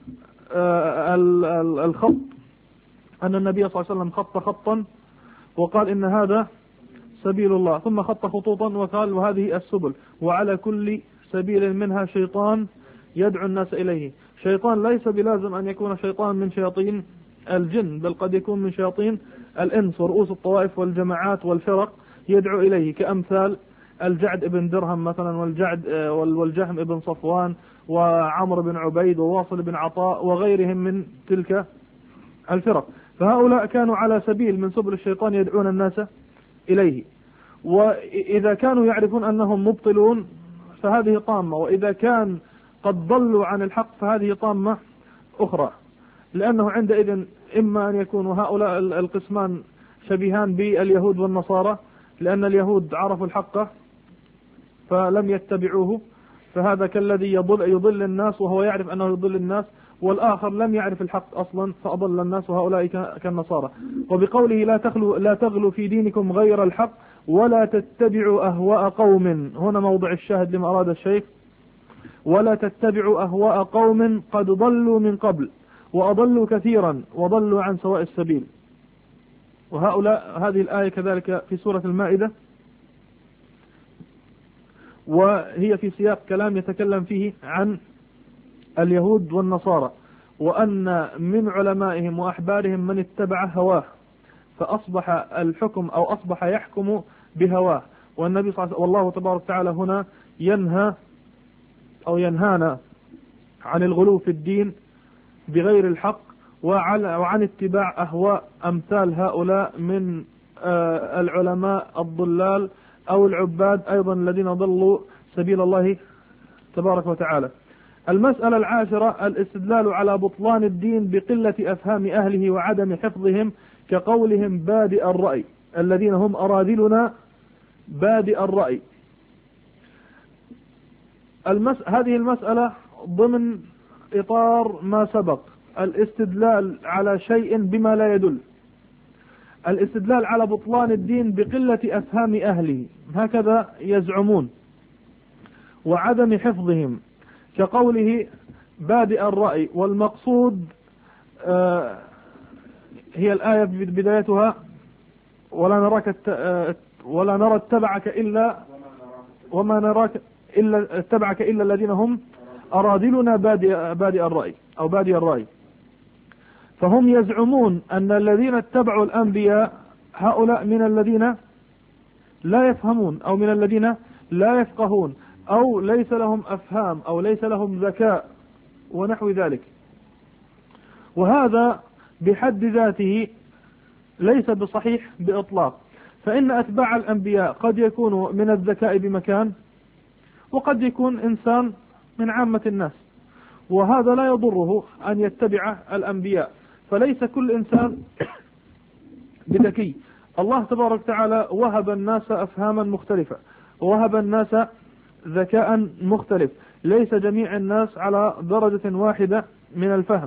الخط، أن النبي صلى الله عليه وسلم خط خطا وقال إن هذا سبيل الله، ثم خط خطوطا وقال وهذه السبل، وعلى كل سبيل منها شيطان يدعو الناس إليه. شيطان ليس بلازم أن يكون شيطان من شياطين الجن، بل قد يكون من شياطين الإنس ورؤوس الطوائف والجماعات والفرق يدعو إليه، كأمثال الجعد ابن درهم مثلا، والجهم ابن صفوان وعمر بن عبيد وواصل بن عطاء وغيرهم من تلك الفرق. فهؤلاء كانوا على سبيل من سبل الشيطان يدعون الناس إليه، وإذا كانوا يعرفون أنهم مبطلون فهذه طامة، وإذا كان قد ضلوا عن الحق فهذه طامة أخرى، لأنه عندئذ إما أن يكونوا هؤلاء القسمان شبيهان باليهود والنصارى، لأن اليهود عرفوا الحق فلم يتبعوه، فهذا كالذي يضل الناس وهو يعرف أنه يضل الناس، والآخر لم يعرف الحق أصلا فأضل الناس، وهؤلاء كالنصارى. وبقوله لا تغلوا في دينكم غير الحق ولا تتبعوا أهواء قوم، هنا موضع الشاهد لما أراد الشيخ، ولا تتبعوا أهواء قوم قد ضلوا من قبل وأضلوا كثيرا وضلوا عن سواء السبيل. وهؤلاء هذه الآية كذلك في سورة المائدة، وهي في سياق كلام يتكلم فيه عن اليهود والنصارى، وأن من علمائهم وأحبارهم من اتبع هواه فأصبح الحكم أو أصبح يحكم بهواه. والنبي صلى الله عليه وسلم والله تبارك وتعالى هنا ينهى أو ينهانا عن الغلو في الدين بغير الحق وعن اتباع أهواء أمثال هؤلاء من العلماء الضلال أو العباد أيضا الذين ضلوا سبيل الله تبارك وتعالى. المسألة العاشرة الاستدلال على بطلان الدين بقلة أفهام أهله وعدم حفظهم، كقولهم بادئ الرأي، الذين هم أراذلنا بادئ الرأي. هذه المسألة ضمن إطار ما سبق، الاستدلال على شيء بما لا يدل، الاستدلال على بطلان الدين بقلة أفهام أهله، هكذا يزعمون، وعدم حفظهم، كقوله بادئ الرأي. والمقصود هي الآية بدايتها ولا نرى اتبعك إلا وما نراك إلا اتبعك إلا الذين هم أراذلنا بادئ الرأي أو بادئ الرأي. فهم يزعمون أن الذين اتبعوا الأنبياء هؤلاء من الذين لا يفهمون أو من الذين لا يفقهون أو ليس لهم أفهام أو ليس لهم ذكاء ونحو ذلك. وهذا بحد ذاته ليس بصحيح بإطلاق، فإن أتباع الأنبياء قد يكونوا من الذكاء بمكان، وقد يكون إنسان من عامة الناس، وهذا لا يضره أن يتبع الأنبياء، فليس كل إنسان بذكي. الله تبارك وتعالى وهب الناس أفهاما مختلفة، ووهب الناس ذكاء مختلف، ليس جميع الناس على درجة واحدة من الفهم،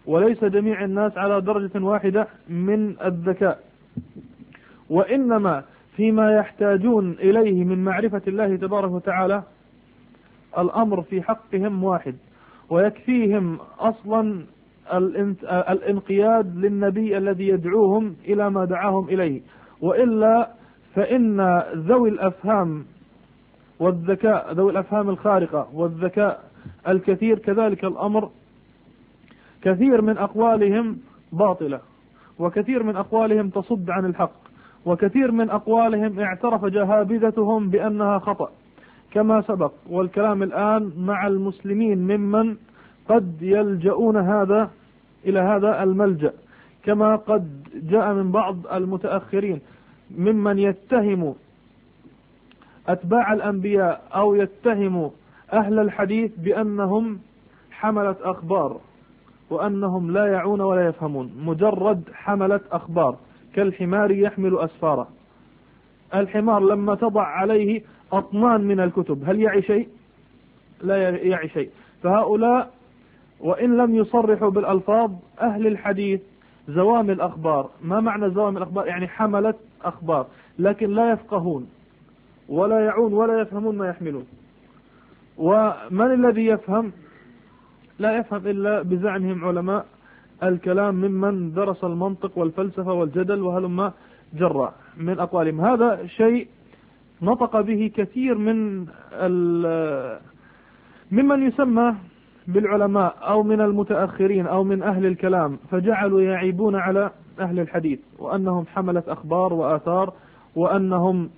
وليس جميع الناس على درجة واحدة من الذكاء، وإنما فيما يحتاجون إليه من معرفة الله تبارك وتعالى الأمر في حقهم واحد، ويكفيهم أصلا الانقياد للنبي الذي يدعوهم إلى ما دعاهم إليه. وإلا فإن ذوي الأفهام والذكاء، ذوي الأفهام الخارقة والذكاء الكثير كذلك الأمر، كثير من أقوالهم باطلة، وكثير من أقوالهم تصد عن الحق، وكثير من أقوالهم اعترف جهابذتهم بأنها خطأ كما سبق، والكلام الآن مع المسلمين ممن قد يلجؤون إلى هذا الملجأ، كما قد جاء من بعض المتأخرين ممن يتهم أتباع الأنبياء أو يتهم أهل الحديث بأنهم حملة أخبار، وأنهم لا يعون ولا يفهمون، مجرد حملة أخبار كالحمار يحمل أسفاره. الحمار لما تضع عليه أطنان من الكتب هل يعي شيء؟ لا يعي شيء. فهؤلاء وإن لم يصرحوا بالألفاظ أهل الحديث زوام الأخبار. ما معنى زوام الأخبار؟ يعني حملة أخبار، لكن لا يفقهون ولا يعون ولا يفهمون ما يحملون. ومن الذي يفهم؟ لا يفهم إلا بزعمهم علماء الكلام ممن درس المنطق والفلسفة والجدل وهلما جرى من أقوالهم. هذا شيء نطق به كثير ممن يسمى بالعلماء أو من المتأخرين أو من أهل الكلام، فجعلوا يعيبون على أهل الحديث وأنهم حملة أخبار وآثار، وأنهم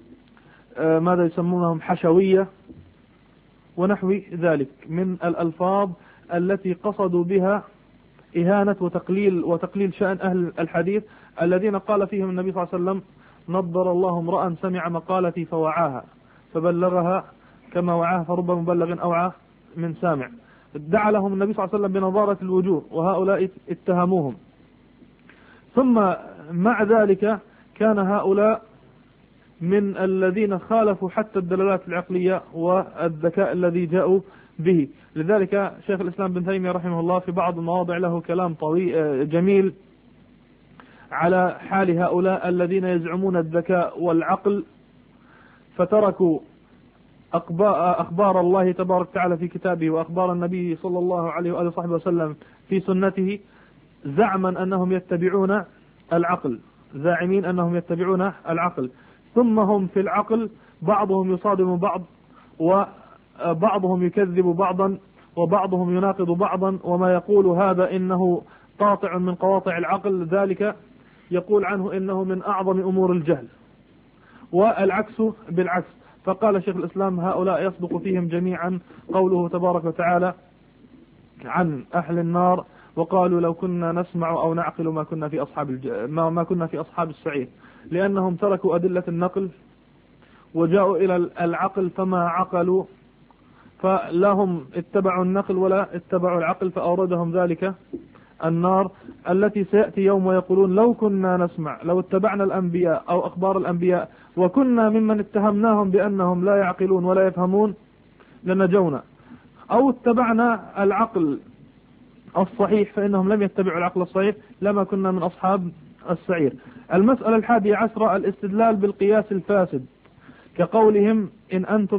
ماذا يسمونهم حشوية ونحو ذلك من الألفاظ التي قصدوا بها إهانة وتقليل شأن أهل الحديث الذين قال فيهم النبي صلى الله عليه وسلم: نضر الله امرأ سمع مقالتي فوعاها فبلغها كما وعاها فرب مبلغ أوعى من سامع. دعا لهم النبي صلى الله عليه وسلم بنظارة الوجوه، وهؤلاء اتهموهم. ثم مع ذلك كان هؤلاء من الذين خالفوا حتى الدلالات العقلية والذكاء الذي جاءوا به. لذلك شيخ الإسلام بن تيمية رحمه الله في بعض المواضع له كلام طويل جميل على حال هؤلاء الذين يزعمون الذكاء والعقل، فتركوا أخبار الله تبارك وتعالى في كتابه وأخبار النبي صلى الله عليه وآله وصحبه وسلم في سنته، زعما أنهم يتبعون العقل، زاعمين أنهم يتبعون العقل. ثم هم في العقل بعضهم يصادم بعض، وبعضهم يكذب بعضا، وبعضهم يناقض بعضا، وما يقول هذا إنه قاطع من قواطع العقل ذلك يقول عنه إنه من أعظم أمور الجهل، والعكس بالعكس. فقال شيخ الإسلام: هؤلاء يصدق فيهم جميعا قوله تبارك وتعالى عن أهل النار: وقالوا لو كنا نسمع أو نعقل ما كنا في أصحاب السعير، لأنهم تركوا أدلة النقل وجاءوا إلى العقل فما عقلوا، فلهم اتبعوا النقل ولا اتبعوا العقل، فأوردهم ذلك النار التي سيأتي يوم ويقولون لو كنا نسمع، لو اتبعنا الأنبياء أو أخبار الأنبياء وكنا ممن اتهمناهم بأنهم لا يعقلون ولا يفهمون لنجونا، أو اتبعنا العقل الصحيح فإنهم لم يتبعوا العقل الصحيح لما كنا من أصحاب السعير. المسألة 11 الاستدلال بالقياس الفاسد، كقولهم إن أنتم.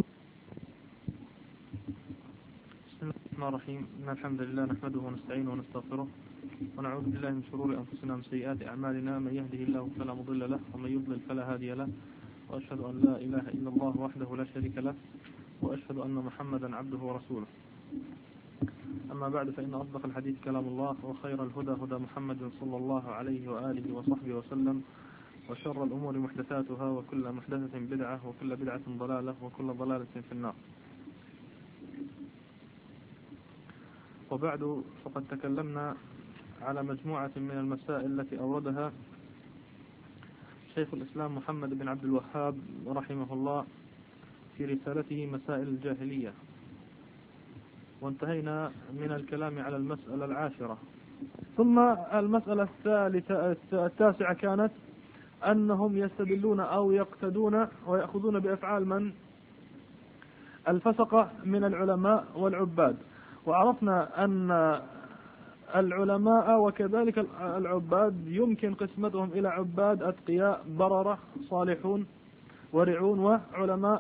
بسم الله الرحمن الرحيم. إن الحمد لله نحمده ونستعينه ونستغفره ونعوذ بالله من شرور أنفسنا ومن سيئات أعمالنا، من يهده الله فلا مضل له ومن يضلل فلا هادي له، وأشهد أن لا إله إلا الله وحده لا شريك له، وأشهد أن محمدا عبده ورسوله. أما بعد، فإن أصدق الحديث كلام الله، وخير الهدى هدى محمد صلى الله عليه وآله وصحبه وسلم، وشر الأمور محدثاتها، وكل محدثة بدعة، وكل بدعة ضلالة، وكل ضلالة في النار. وبعد، فقد تكلمنا على مجموعة من المسائل التي أوردها شيخ الإسلام محمد بن عبد الوهاب رحمه الله في رسالته مسائل الجاهلية، وانتهينا من الكلام على المسألة 10. ثم المسألة التاسعة كانت أنهم يستدلون أو يقتدون ويأخذون بأفعال من الفسقة من العلماء والعباد. وعرفنا أن العلماء وكذلك العباد يمكن قسمتهم إلى عباد أتقياء بررة صالحون ورعون، وعلماء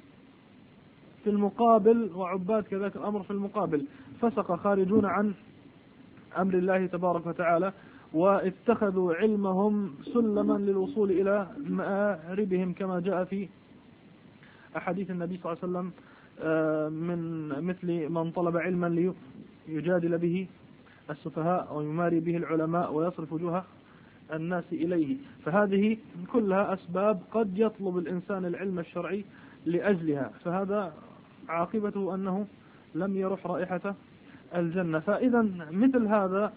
في المقابل، وعباد كذلك الأمر في المقابل فسق خارجون عن أمر الله تبارك وتعالى، واتخذوا علمهم سلما للوصول إلى مآربهم كما جاء في أحاديث النبي صلى الله عليه وسلم من مثل من طلب علما ليجادل به السفهاء أو يماري به العلماء ويصرف وجوه الناس إليه. فهذه كلها أسباب قد يطلب الإنسان العلم الشرعي لأجلها، فهذا عاقبته أنه لم يرح رائحة الجنة. فإذا مثل هذا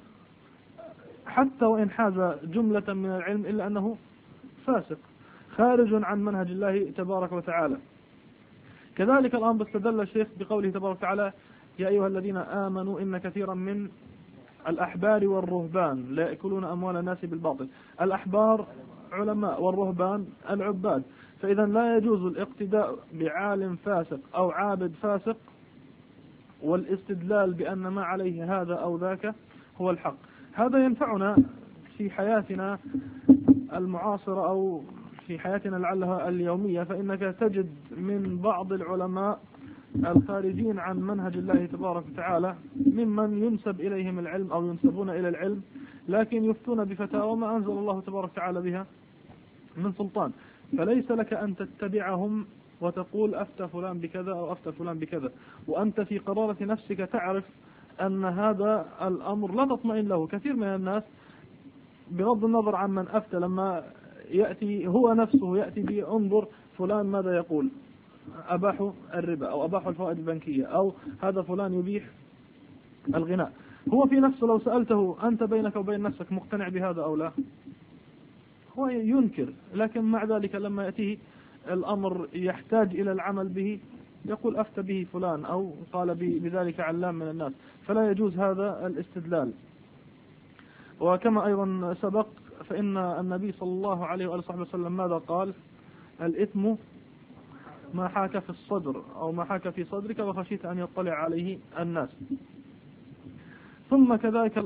حتى وإن حاز جملة من العلم إلا أنه فاسق خارج عن منهج الله تبارك وتعالى. كذلك الأمر استدل الشيخ بقوله تبارك وتعالى: يا أيها الذين آمنوا إن كثيرا من الأحبار والرهبان لا يأكلون أموال الناس بالباطل. الأحبار علماء والرهبان العباد، فإذا لا يجوز الاقتداء بعالم فاسق أو عابد فاسق والاستدلال بأن ما عليه هذا أو ذاك هو الحق. هذا ينفعنا في حياتنا المعاصرة أو في حياتنا لعلها اليومية، فإنك تجد من بعض العلماء الخارجين عن منهج الله تبارك وتعالى ممن ينسب إليهم العلم أو ينسبون إلى العلم، لكن يفتون بفتاوى ما أنزل الله تبارك وتعالى بها من سلطان، فليس لك أن تتبعهم وتقول أفتى فلان بكذا أو أفتى فلان بكذا، وأنت في قرارة نفسك تعرف أن هذا الأمر لا تطمئن له. كثير من الناس بغض النظر عن من أفتى لما يأتي هو نفسه يأتي به انظر فلان ماذا يقول، أباحوا الربا أو أباحوا الفوائد البنكية أو هذا فلان يبيح الغناء، هو في نفسه لو سألته أنت بينك وبين نفسك مقتنع بهذا أو لا، هو ينكر، لكن مع ذلك لما يأتيه الأمر يحتاج إلى العمل به يقول أفتى به فلان أو قال بذلك علام من الناس، فلا يجوز هذا الاستدلال. وكما أيضا سبق فإن النبي صلى الله عليه وآله وسلم ماذا قال؟ الإثم ما حاك في الصدر أو ما حاك في صدرك وخشيت أن يطلع عليه الناس. ثم كذلك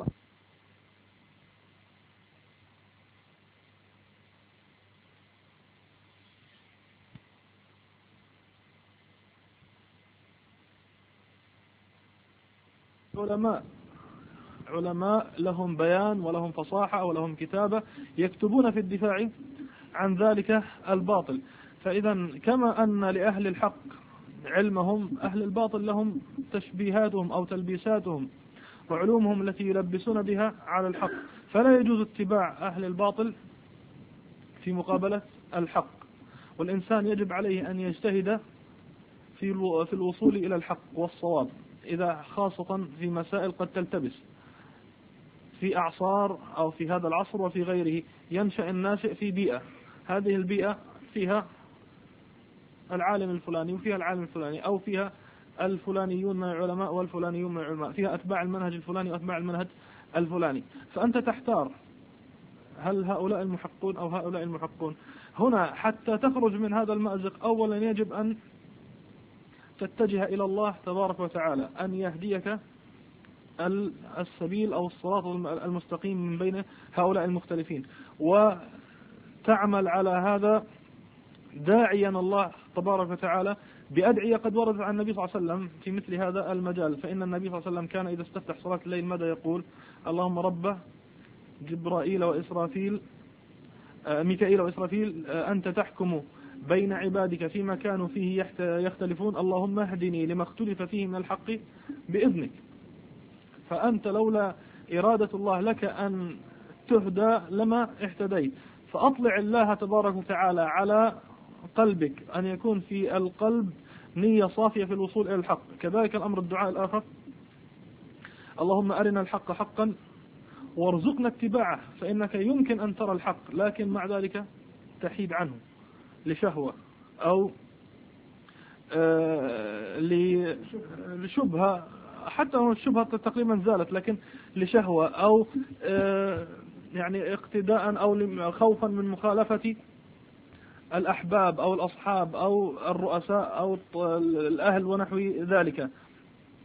علماء لهم بيان ولهم فصاحة ولهم كتابة يكتبون في الدفاع عن ذلك الباطل. فإذا كما أن لأهل الحق علمهم، أهل الباطل لهم تشبيهاتهم أو تلبيساتهم وعلومهم التي يلبسون بها على الحق، فلا يجوز اتباع أهل الباطل في مقابلة الحق، والإنسان يجب عليه أن يجتهد في الوصول إلى الحق والصواب، إذا خاصة في مسائل قد تلتبس في أعصار أو في هذا العصر وفي غيره. ينشأ الناشئ في بيئة، هذه البيئة فيها العالم الفلاني وفيها العالم الفلاني، أو فيها الفلانيون من العلماء والفلانيون من العلماء، فيها أتباع المنهج الفلاني وأتباع المنهج الفلاني، فأنت تحتار هل هؤلاء المحقون أو هؤلاء المحقون. هنا حتى تخرج من هذا المأزق أولا يجب أن تتجه إلى الله تبارك وتعالى أن يهديك السبيل أو الصراط المستقيم من بين هؤلاء المختلفين، وتعمل على هذا داعيا الله تبارك وتعالى بأدعية قد وردت عن النبي صلى الله عليه وسلم في مثل هذا المجال. فإن النبي صلى الله عليه وسلم كان إذا استفتح صلاة الليل ماذا يقول؟ اللهم رب جبرائيل وإسرافيل ميكائيل وإسرافيل أنت تحكم بين عبادك فيما كانوا فيه يختلفون، اللهم اهدني لما اختلف فيه من الحق بإذنك. فأنت لولا إرادة الله لك أن تهدى لما اهتديت، فأطلع الله تبارك وتعالى على قلبك أن يكون في القلب نية صافية في الوصول إلى الحق. كذلك الأمر الدعاء الآخر، اللهم أرنا الحق حقا وارزقنا اتباعه، فإنك يمكن أن ترى الحق لكن مع ذلك تحيد عنه لشهوة أو لشبهة، حتى الشبهة تقريبا زالت، لكن لشهوة أو يعني اقتداء أو خوفا من مخالفة الأحباب أو الأصحاب أو الرؤساء أو الأهل ونحو ذلك.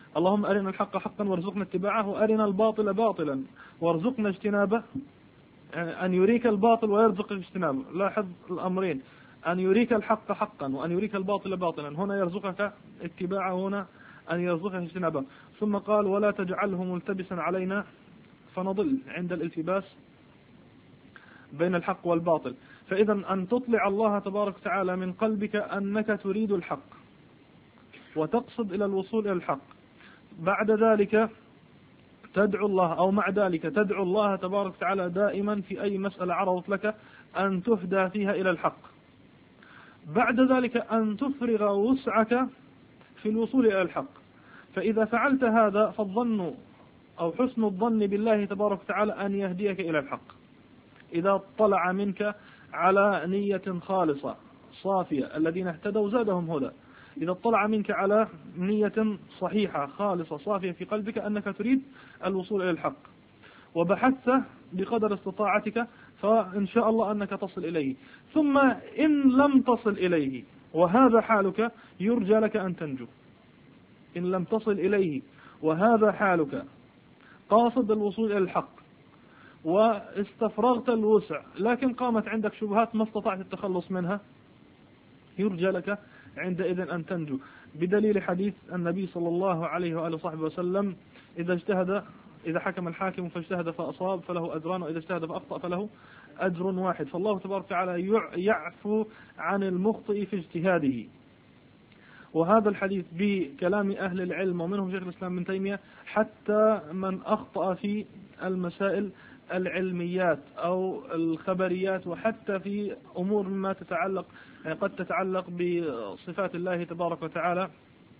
اللهم أرنا الحق حقا وارزقنا اتباعه، وأرنا الباطل باطلا وارزقنا اجتنابه. يعني أن يريك الباطل ويرزق اجتنابه. لاحظ الأمرين، أن يريك الحق حقا وأن يريك الباطل باطلا. هنا يرزقك اتباعه، هنا أن يرزقك اجتنابه. ثم قال ولا تجعله ملتبسا علينا فنضل عند الالتباس بين الحق والباطل. فإذا أن تطلع الله تبارك وتعالى من قلبك أنك تريد الحق وتقصد إلى الوصول إلى الحق، بعد ذلك تدعو الله، أو مع ذلك تدعو الله تبارك وتعالى دائما في أي مسألة عرضت لك أن تهدى فيها إلى الحق. بعد ذلك أن تفرغ وسعك في الوصول إلى الحق. فإذا فعلت هذا فالظن أو حسن الظن بالله تبارك وتعالى أن يهديك إلى الحق. إذا طلع منك على نية خالصة صافية، الذين اهتدوا زادهم هدى، إذا اطلع منك على نية صحيحة خالصة صافية في قلبك أنك تريد الوصول إلى الحق، وبحثت بقدر استطاعتك، فإن شاء الله أنك تصل إليه. ثم إن لم تصل إليه وهذا حالك يرجى لك أن تنجو. إن لم تصل إليه وهذا حالك قاصد الوصول إلى الحق واستفرغت الوسع، لكن قامت عندك شبهات ما استطعت التخلص منها، يرجى لك عندئذ أن تنجو، بدليل حديث النبي صلى الله عليه وآله وصحبه وسلم إذا حكم الحاكم فاجتهد فأصاب فله أجران، وإذا اجتهد فأخطأ فله أجر واحد. فالله تبارك وتعالى يعفو عن المخطئ في اجتهاده. وهذا الحديث بكلام أهل العلم ومنهم شيخ الإسلام ابن تيمية، حتى من أخطأ في المسائل العلميات أو الخبريات، وحتى في أمور ما تتعلق قد تتعلق بصفات الله تبارك وتعالى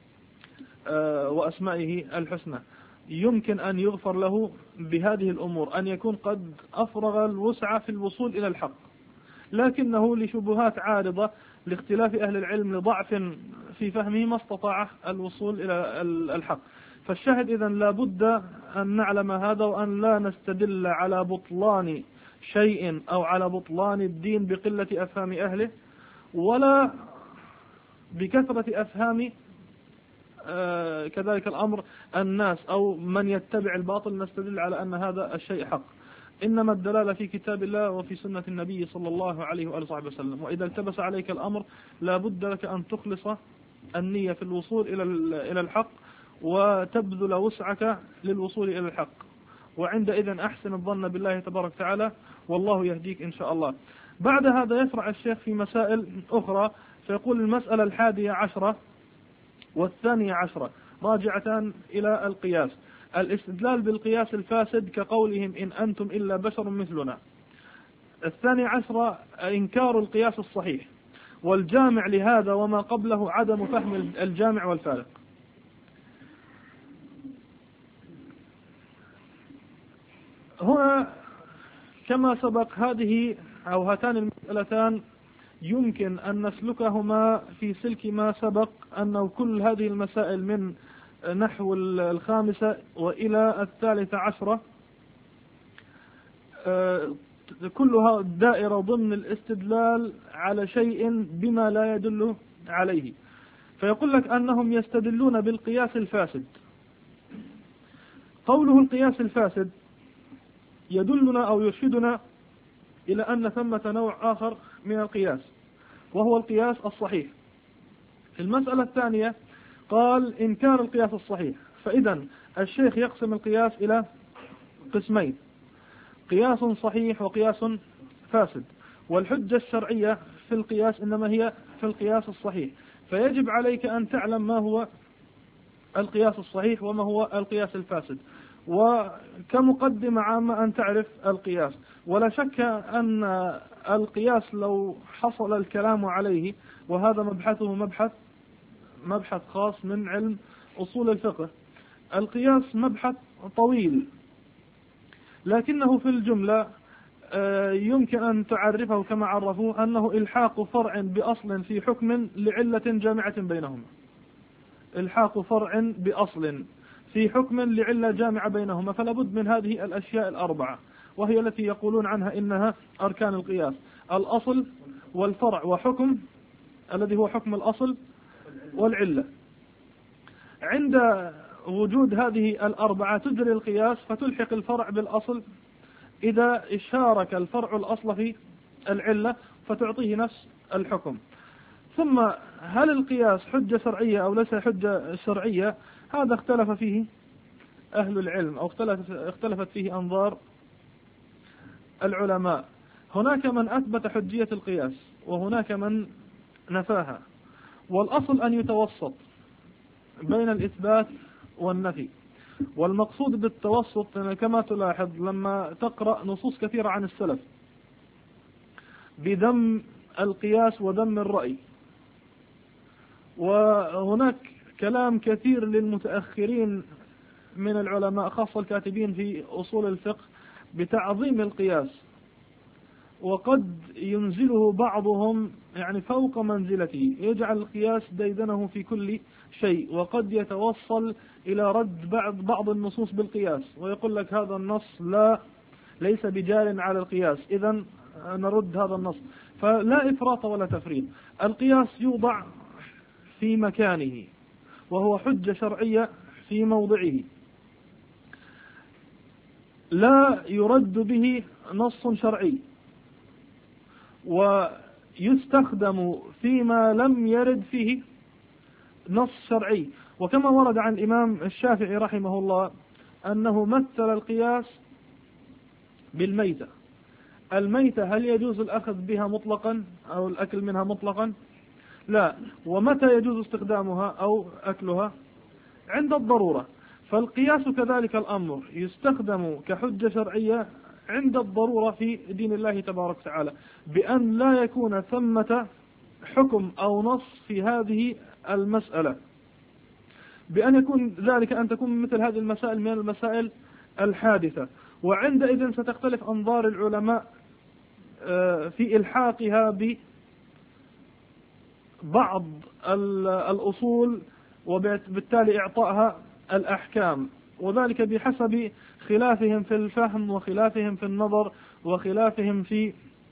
وأسمائه الحسنى، يمكن أن يغفر له بهذه الأمور، أن يكون قد أفرغ الوسع في الوصول إلى الحق، لكنه لشبهات عارضة لاختلاف أهل العلم لضعف في فهمه ما استطاع الوصول إلى الحق. فالشاهد إذن لا بد أن نعلم هذا، وأن لا نستدل على بطلان شيء أو على بطلان الدين بقلة أفهام أهله، ولا بكثرة أفهام كذلك الأمر الناس أو من يتبع الباطل نستدل على أن هذا الشيء حق. إنما الدلالة في كتاب الله وفي سنة النبي صلى الله عليه وآله وسلم. وإذا التبس عليك الأمر لا بد لك أن تخلص النية في الوصول إلى الحق، وتبذل وسعك للوصول إلى الحق، وعندئذ أحسن الظن بالله تبارك وتعالى، والله يهديك إن شاء الله. بعد هذا يفرع الشيخ في مسائل أخرى، فيقول المسألة 11 و12 راجعتان إلى القياس. الاستدلال بالقياس الفاسد كقولهم إن أنتم إلا بشر مثلنا. 12 إنكار القياس الصحيح، والجامع لهذا وما قبله عدم فهم الجامع والفارق. هنا كما سبق هذه أو هاتان المسألتان يمكن أن نسلكهما في سلك ما سبق، أنه كل هذه المسائل من نحو 5 وإلى 13 كلها دائرة ضمن الاستدلال على شيء بما لا يدل عليه. فيقول لك أنهم يستدلون بالقياس الفاسد. قوله القياس الفاسد يدلنا أو يرشدنا إلى أن ثمة نوع آخر من القياس، وهو القياس الصحيح. المسألة الثانية قال إنكار القياس الصحيح. فإذا الشيخ يقسم القياس إلى قسمين: قياس صحيح وقياس فاسد. والحجة الشرعية في القياس إنما هي في القياس الصحيح، فيجب عليك أن تعلم ما هو القياس الصحيح وما هو القياس الفاسد، وكمقدمة عامة أن تعرف القياس. ولا شك أن القياس لو حصل الكلام عليه، وهذا مبحثه مبحث خاص من علم أصول الفقه، القياس مبحث طويل، لكنه في الجملة يمكن أن تعرفه كما عرفوه أنه إلحاق فرع بأصل في حكم لعلة جامعة بينهما. إلحاق فرع بأصل في حكم لعلة جامعة بينهما، فلا بد من هذه الأشياء الأربعة، وهي التي يقولون عنها إنها أركان القياس: الأصل والفرع وحكم الذي هو حكم الأصل والعلة. عند وجود هذه الأربعة تجري القياس فتلحق الفرع بالأصل إذا شارك الفرع الأصل في العلة فتعطيه نفس الحكم. ثم هل القياس حجة شرعية أو ليس حجة شرعية؟ هذا اختلف فيه أهل العلم أو اختلفت فيه أنظار العلماء. هناك من أثبت حجية القياس وهناك من نفاها، والأصل أن يتوسط بين الإثبات والنفي. والمقصود بالتوسط كما تلاحظ لما تقرأ نصوص كثيرة عن السلف بذم القياس وذم الرأي، وهناك كلام كثير للمتأخرين من العلماء خاصة الكاتبين في أصول الفقه بتعظيم القياس، وقد ينزله بعضهم يعني فوق منزلته، يجعل القياس ديدنه في كل شيء، وقد يتوصل إلى رد بعض النصوص بالقياس ويقول لك هذا النص ليس بجار على القياس، إذن نرد هذا النص. فلا إفراط ولا تفريط، القياس يوضع في مكانه وهو حجة شرعية في موضعه، لا يرد به نص شرعي، ويستخدم فيما لم يرد فيه نص شرعي. وكما ورد عن الإمام الشافعي رحمه الله أنه مثل القياس بالميتة. الميتة هل يجوز الأخذ بها مطلقا أو الأكل منها مطلقا؟ لا. ومتى يجوز استخدامها أو أكلها؟ عند الضرورة. فالقياس كذلك الأمر يستخدم كحجة شرعية عند الضرورة في دين الله تبارك وتعالى، بأن لا يكون ثمة حكم أو نص في هذه المسألة، بأن يكون ذلك أن تكون مثل هذه المسائل من المسائل الحادثة. وعندئذ ستختلف أنظار العلماء في إلحاقها ببعض الأصول وبالتالي إعطائها الأحكام، وذلك بحسب خلافهم في الفهم وخلافهم في النظر وخلافهم في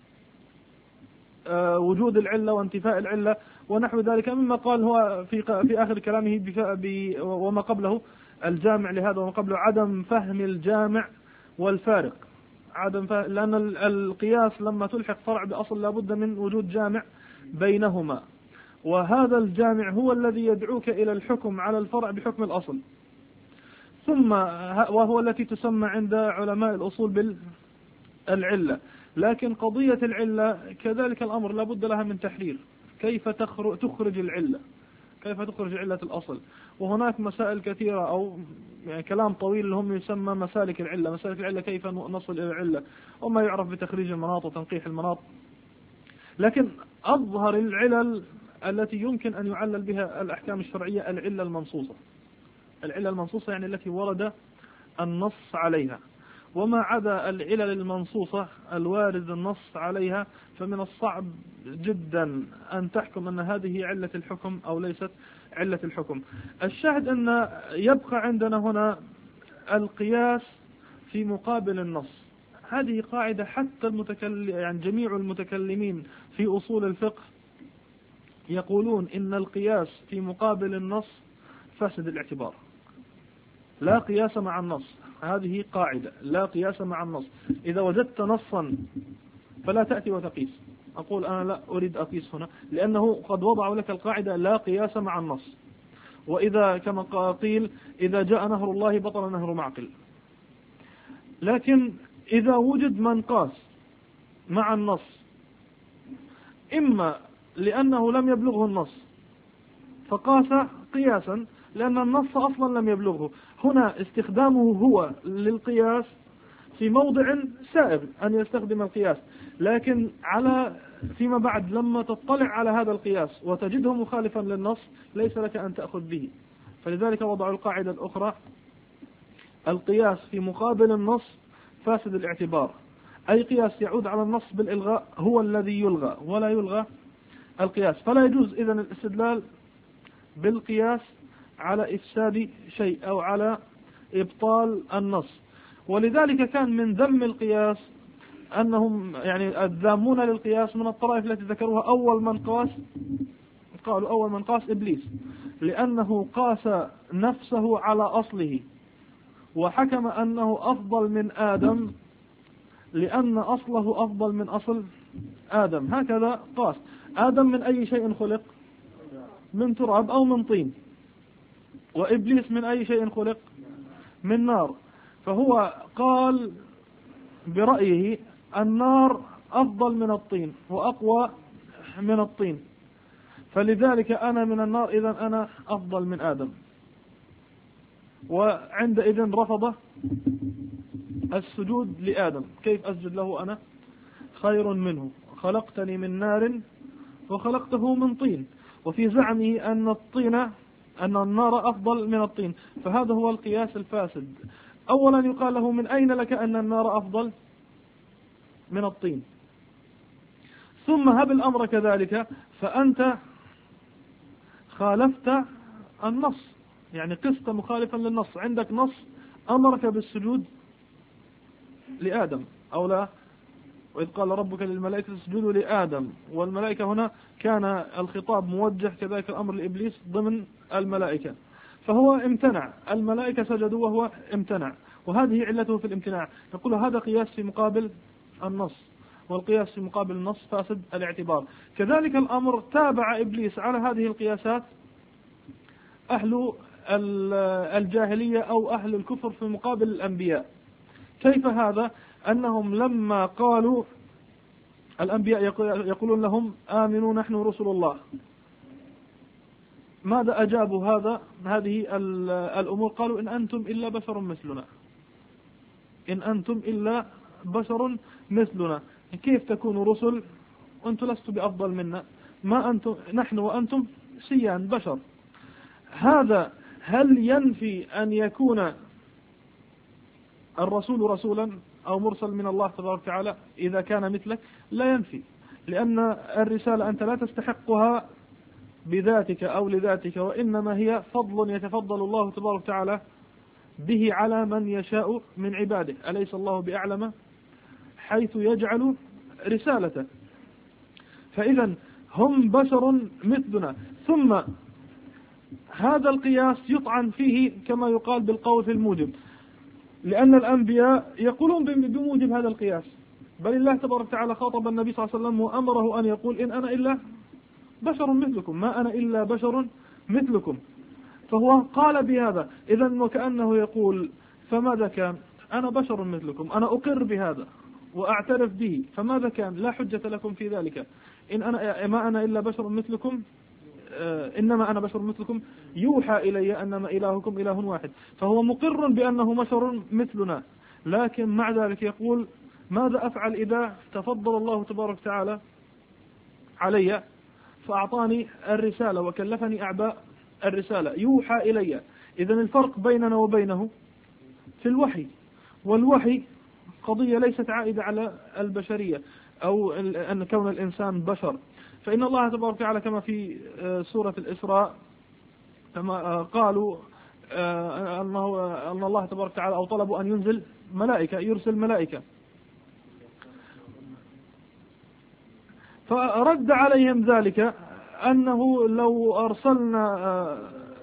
وجود العلة وانتفاء العلة ونحو ذلك، مما قال هو في آخر كلامه وما قبله الجامع لهذا وما قبله عدم فهم الجامع والفارق. لأن القياس لما تلحق فرع بأصل لابد من وجود جامع بينهما، وهذا الجامع هو الذي يدعوك إلى الحكم على الفرع بحكم الأصل، ثم وهو التي تسمى عند علماء الأصول بالعلة. لكن قضية العلة كذلك الأمر لابد لها من تحرير، كيف تخرج العلة، كيف تخرج علة الأصل. وهناك مسائل كثيرة أو يعني كلام طويل هم يسمى مسالك العلة. مسالك العلة كيف نصل إلى العلة، وما يعرف بتخريج المناط وتنقيح المناط. لكن أظهر العلل التي يمكن أن يعلل بها الأحكام الشرعية العلة المنصوصة. العلة المنصوصة يعني التي ورد النص عليها، وما عدا العلل المنصوصة الوارد النص عليها فمن الصعب جدا أن تحكم أن هذه علة الحكم أو ليست علة الحكم. الشاهد أن يبقى عندنا هنا القياس في مقابل النص. هذه قاعدة حتى يعني جميع المتكلمين في أصول الفقه يقولون إن القياس في مقابل النص فاسد الاعتبار، لا قياس مع النص. هذه قاعدة، لا قياس مع النص. إذا وجدت نصا فلا تأتي وتقيس. أقول أنا لا أريد أقيس هنا لأنه قد وضعوا لك القاعدة لا قياس مع النص. وإذا كما قيل إذا جاء نهر الله بطل نهر معقل. لكن إذا وجد من قاس مع النص إما لأنه لم يبلغه النص فقاس قياسا لأن النص أصلا لم يبلغه، هنا استخدامه هو للقياس في موضع سائغ أن يستخدم القياس، لكن فيما بعد لما تطلع على هذا القياس وتجده مخالفا للنص ليس لك أن تأخذ به. فلذلك وضعوا القاعدة الأخرى القياس في مقابل النص فاسد الاعتبار، أي قياس يعود على النص بالإلغاء هو الذي يلغى ولا يلغى القياس. فلا يجوز إذن الاستدلال بالقياس على إفساد شيء أو على إبطال النص. ولذلك كان من ذم القياس أنهم يعني الذامون للقياس من الطرائف التي ذكروها أول من قاس إبليس، لأنه قاس نفسه على أصله وحكم أنه أفضل من آدم لأن أصله أفضل من أصل آدم. هكذا قاس. آدم من أي شيء خلق؟ من تراب أو من طين. وإبليس من أي شيء خلق؟ من نار. فهو قال برأيه النار أفضل من الطين وأقوى من الطين، فلذلك أنا من النار، إذن أنا أفضل من آدم. وعندئذ رفض السجود لآدم. كيف أسجد له أنا خير منه؟ خلقتني من نار وخلقته من طين. وفي زعمه أن النار أفضل من الطين. فهذا هو القياس الفاسد. أولا يقال له من أين لك أن النار أفضل من الطين؟ ثم هب الأمر كذلك فأنت خالفت النص، يعني قست مخالفا للنص. عندك نص أمرك بالسجود لآدم أو لا؟ وإذ قال ربك للملائكة اسجدوا لآدم، والملائكة هنا كان الخطاب موجه كذلك الأمر لإبليس ضمن الملائكة، فهو امتنع. الملائكة سجدوا وهو امتنع، وهذه علته في الامتناع. نقول هذا قياس في مقابل النص، والقياس في مقابل النص فاسد الاعتبار. كذلك الأمر تابع إبليس على هذه القياسات أهل الجاهلية أو أهل الكفر في مقابل الأنبياء. كيف هذا؟ أنهم لما قالوا الأنبياء يقولون لهم آمنوا نحن رسل الله، ماذا أجابوا هذه الأمور؟ قالوا إن أنتم إلا بشر مثلنا، إن أنتم إلا بشر مثلنا. كيف تكونوا رسل وأنتم لستوا بأفضل منا؟ ما أنتم، نحن وأنتم سيان بشر. هذا هل ينفي أن يكون الرسول رسولا أو مرسل من الله تبارك وتعالى إذا كان مثلك؟ لا ينفي، لأن الرسالة أنت لا تستحقها بذاتك أو لذاتك، وإنما هي فضل يتفضل الله تبارك وتعالى به على من يشاء من عباده. أليس الله بأعلم حيث يجعل رسالته؟ فإذا هم بشر مثلنا. ثم هذا القياس يطعن فيه كما يقال بالقول في الموجب، لأن الأنبياء يقولون بموجب هذا القياس، بل الله تبارك وتعالى خاطب النبي صلى الله عليه وسلم وأمره أن يقول إن أنا إلا بشر مثلكم، ما أنا إلا بشر مثلكم. فهو قال بهذا، إذن وكأنه يقول فماذا كان؟ أنا بشر مثلكم، أنا أقر بهذا وأعترف به، فماذا كان؟ لا حجة لكم في ذلك. إن أنا ما أنا إلا بشر مثلكم، إنما أنا بشر مثلكم يوحى إلي أنما إلهكم إله واحد. فهو مقر بأنه بشر مثلنا، لكن مع ذلك يقول ماذا أفعل إذا تفضل الله تبارك وتعالى علي فأعطاني الرسالة وكلفني أعباء الرسالة يوحى إلي؟ إذن الفرق بيننا وبينه في الوحي، والوحي قضية ليست عائدة على البشرية أو أن كون الإنسان بشر. فإن الله تبارك وتعالى كما في سورة الإسراء كما قالوا أن الله تبارك وتعالى أو طلبوا أن ينزل ملائكة، يرسل ملائكة، فرد عليهم ذلك أنه لو أرسلنا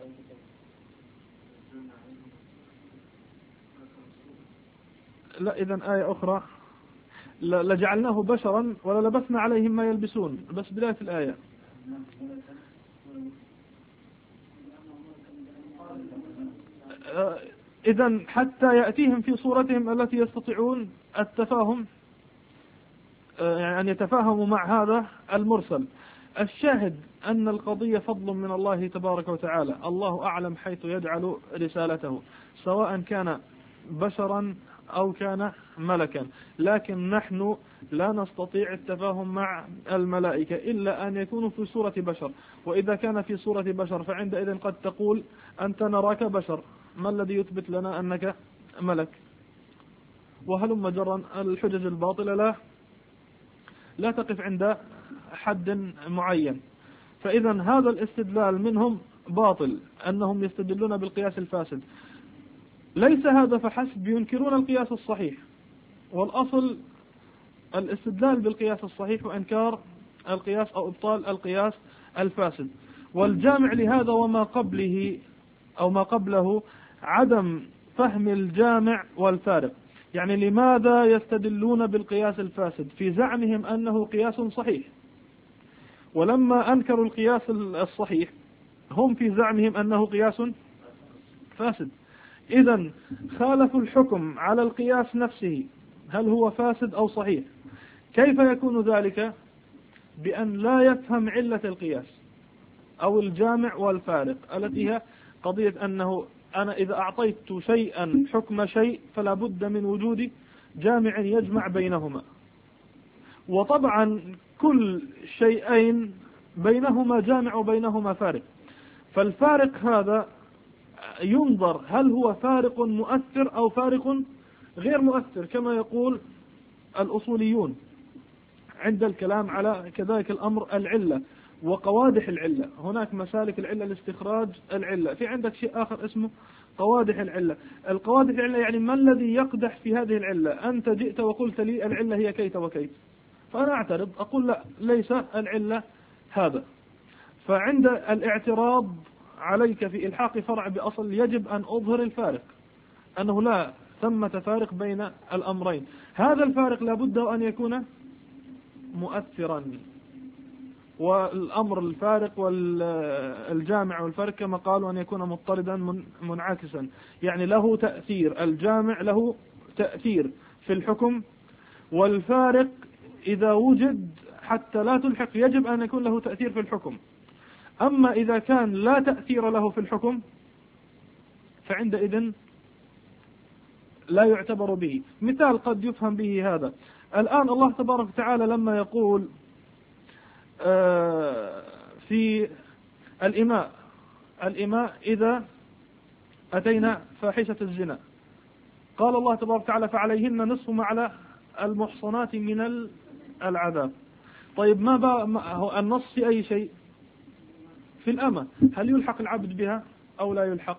لا إذن آية أخرى لجعلناه بشرا وللبسنا عليهم ما يلبسون، بس بداية الآية. إذن حتى يأتيهم في صورتهم التي يستطيعون التفاهم، يعني أن يتفاهموا مع هذا المرسل. الشاهد أن القضية فضل من الله تبارك وتعالى، الله أعلم حيث يجعل رسالته، سواء كان بشرا أو كان ملكا. لكن نحن لا نستطيع التفاهم مع الملائكة إلا أن يكونوا في صورة بشر، وإذا كان في صورة بشر فعندئذ قد تقول أنت نراك بشر، ما الذي يثبت لنا أنك ملك؟ وهلم جرا الحجج الباطلة لا تقف عند حد معين. فإذا هذا الاستدلال منهم باطل، أنهم يستدلون بالقياس الفاسد. ليس هذا فحسب، ينكرون القياس الصحيح، والأصل الاستدلال بالقياس الصحيح وإنكار القياس أو إبطال القياس الفاسد. والجامع لهذا وما قبله أو ما قبله عدم فهم الجامع والفارق. يعني لماذا يستدلون بالقياس الفاسد في زعمهم أنه قياس صحيح، ولما أنكروا القياس الصحيح هم في زعمهم أنه قياس فاسد. إذن خالفوا الحكم على القياس نفسه، هل هو فاسد أو صحيح؟ كيف يكون ذلك؟ بأن لا يفهم علة القياس أو الجامع والفارق، التي هي قضية أنه أنا إذا أعطيت شيئا حكم شيء فلا بد من وجود جامع يجمع بينهما، وطبعا كل شيئين بينهما جامع وبينهما فارق. فالفارق هذا ينظر هل هو فارق مؤثر أو فارق غير مؤثر، كما يقول الأصوليون عند الكلام على كذلك الأمر العلة وقوادح العلة. هناك مسالك العلة لاستخراج العلة، في عندك شيء آخر اسمه قوادح العلة. القوادح العلة يعني ما الذي يقدح في هذه العلة؟ أنت جئت وقلت لي العلة هي كيت وكيت، فأنا أعترض أقول لا، ليس العلة هذا. فعند الاعتراض عليك في إلحاق فرع بأصل يجب أن أظهر الفارق، أنه لا ثمة فارق بين الأمرين. هذا الفارق لابد أن يكون مؤثرا، والأمر الفارق والجامع والفرق كما قالوا أن يكون مضطردا منعكسا، يعني له تأثير. الجامع له تأثير في الحكم، والفارق إذا وجد حتى لا تلحق يجب أن يكون له تأثير في الحكم. أما إذا كان لا تأثير له في الحكم فعندئذ لا يعتبر به. مثال قد يفهم به هذا: الآن الله تبارك وتعالى لما يقول في الإماء إذا أتينا فاحشة الزنا، قال الله تبارك وتعالى فعليهن نصف ما على المحصنات من العذاب. طيب ما النص في أي شيء؟ في الأمة. هل يلحق العبد بها أو لا يلحق؟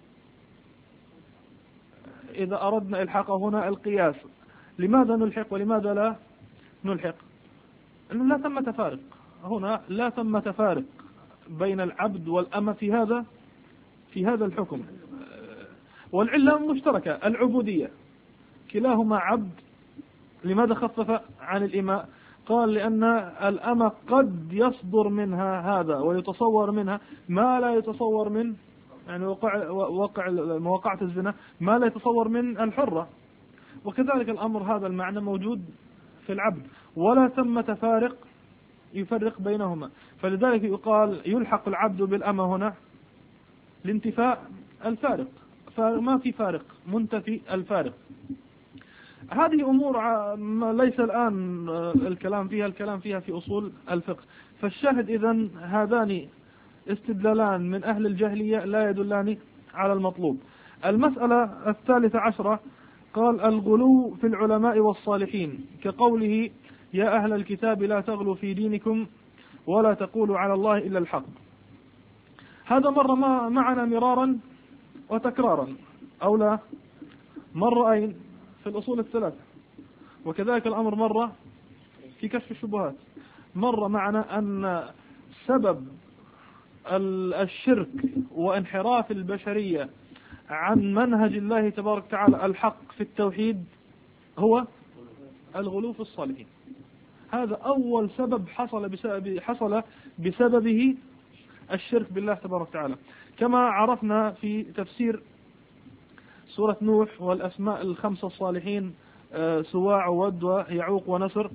إذا أردنا إلحاق هنا القياس، لماذا نلحق ولماذا لا نلحق؟ أنه لا ثمة فارق هنا، لا ثمة فارق بين العبد والأمة في هذا الحكم، والعلة مشتركة العبودية، كلاهما عبد. لماذا خفف عن الإماء؟ قال لأن الأمة قد يصدر منها هذا ويتصور منها ما لا يتصور من يعني مواقعة الزنا ما لا يتصور من الحرة، وكذلك الأمر هذا المعنى موجود في العبد، ولا ثمة فارق يفرق بينهما. فلذلك يقال يلحق العبد بالأمة هنا لانتفاء الفارق، فما في فارق، منتفي الفارق. هذه أمور ليس الآن الكلام فيها في أصول الفقه. فالشاهد إذن هذان استدلالان من أهل الجاهلية لا يدلان على المطلوب. المسألة 13 قال الغلو في العلماء والصالحين، كقوله يا أهل الكتاب لا تغلوا في دينكم ولا تقولوا على الله إلا الحق. هذا مر معنا مرارا وتكرارا أو لا؟ مر أين؟ في الأصول الثلاثة، وكذلك الأمر مر في كشف الشبهات. مر معنا أن سبب الشرك وانحراف البشرية عن منهج الله تبارك وتعالى الحق في التوحيد هو الغلو في الصالحين. هذا أول سبب حصل بسببه الشرك بالله تبارك وتعالى، كما عرفنا في تفسير سورة نوح والأسماء الخمسة الصالحين سواع وود ويعوق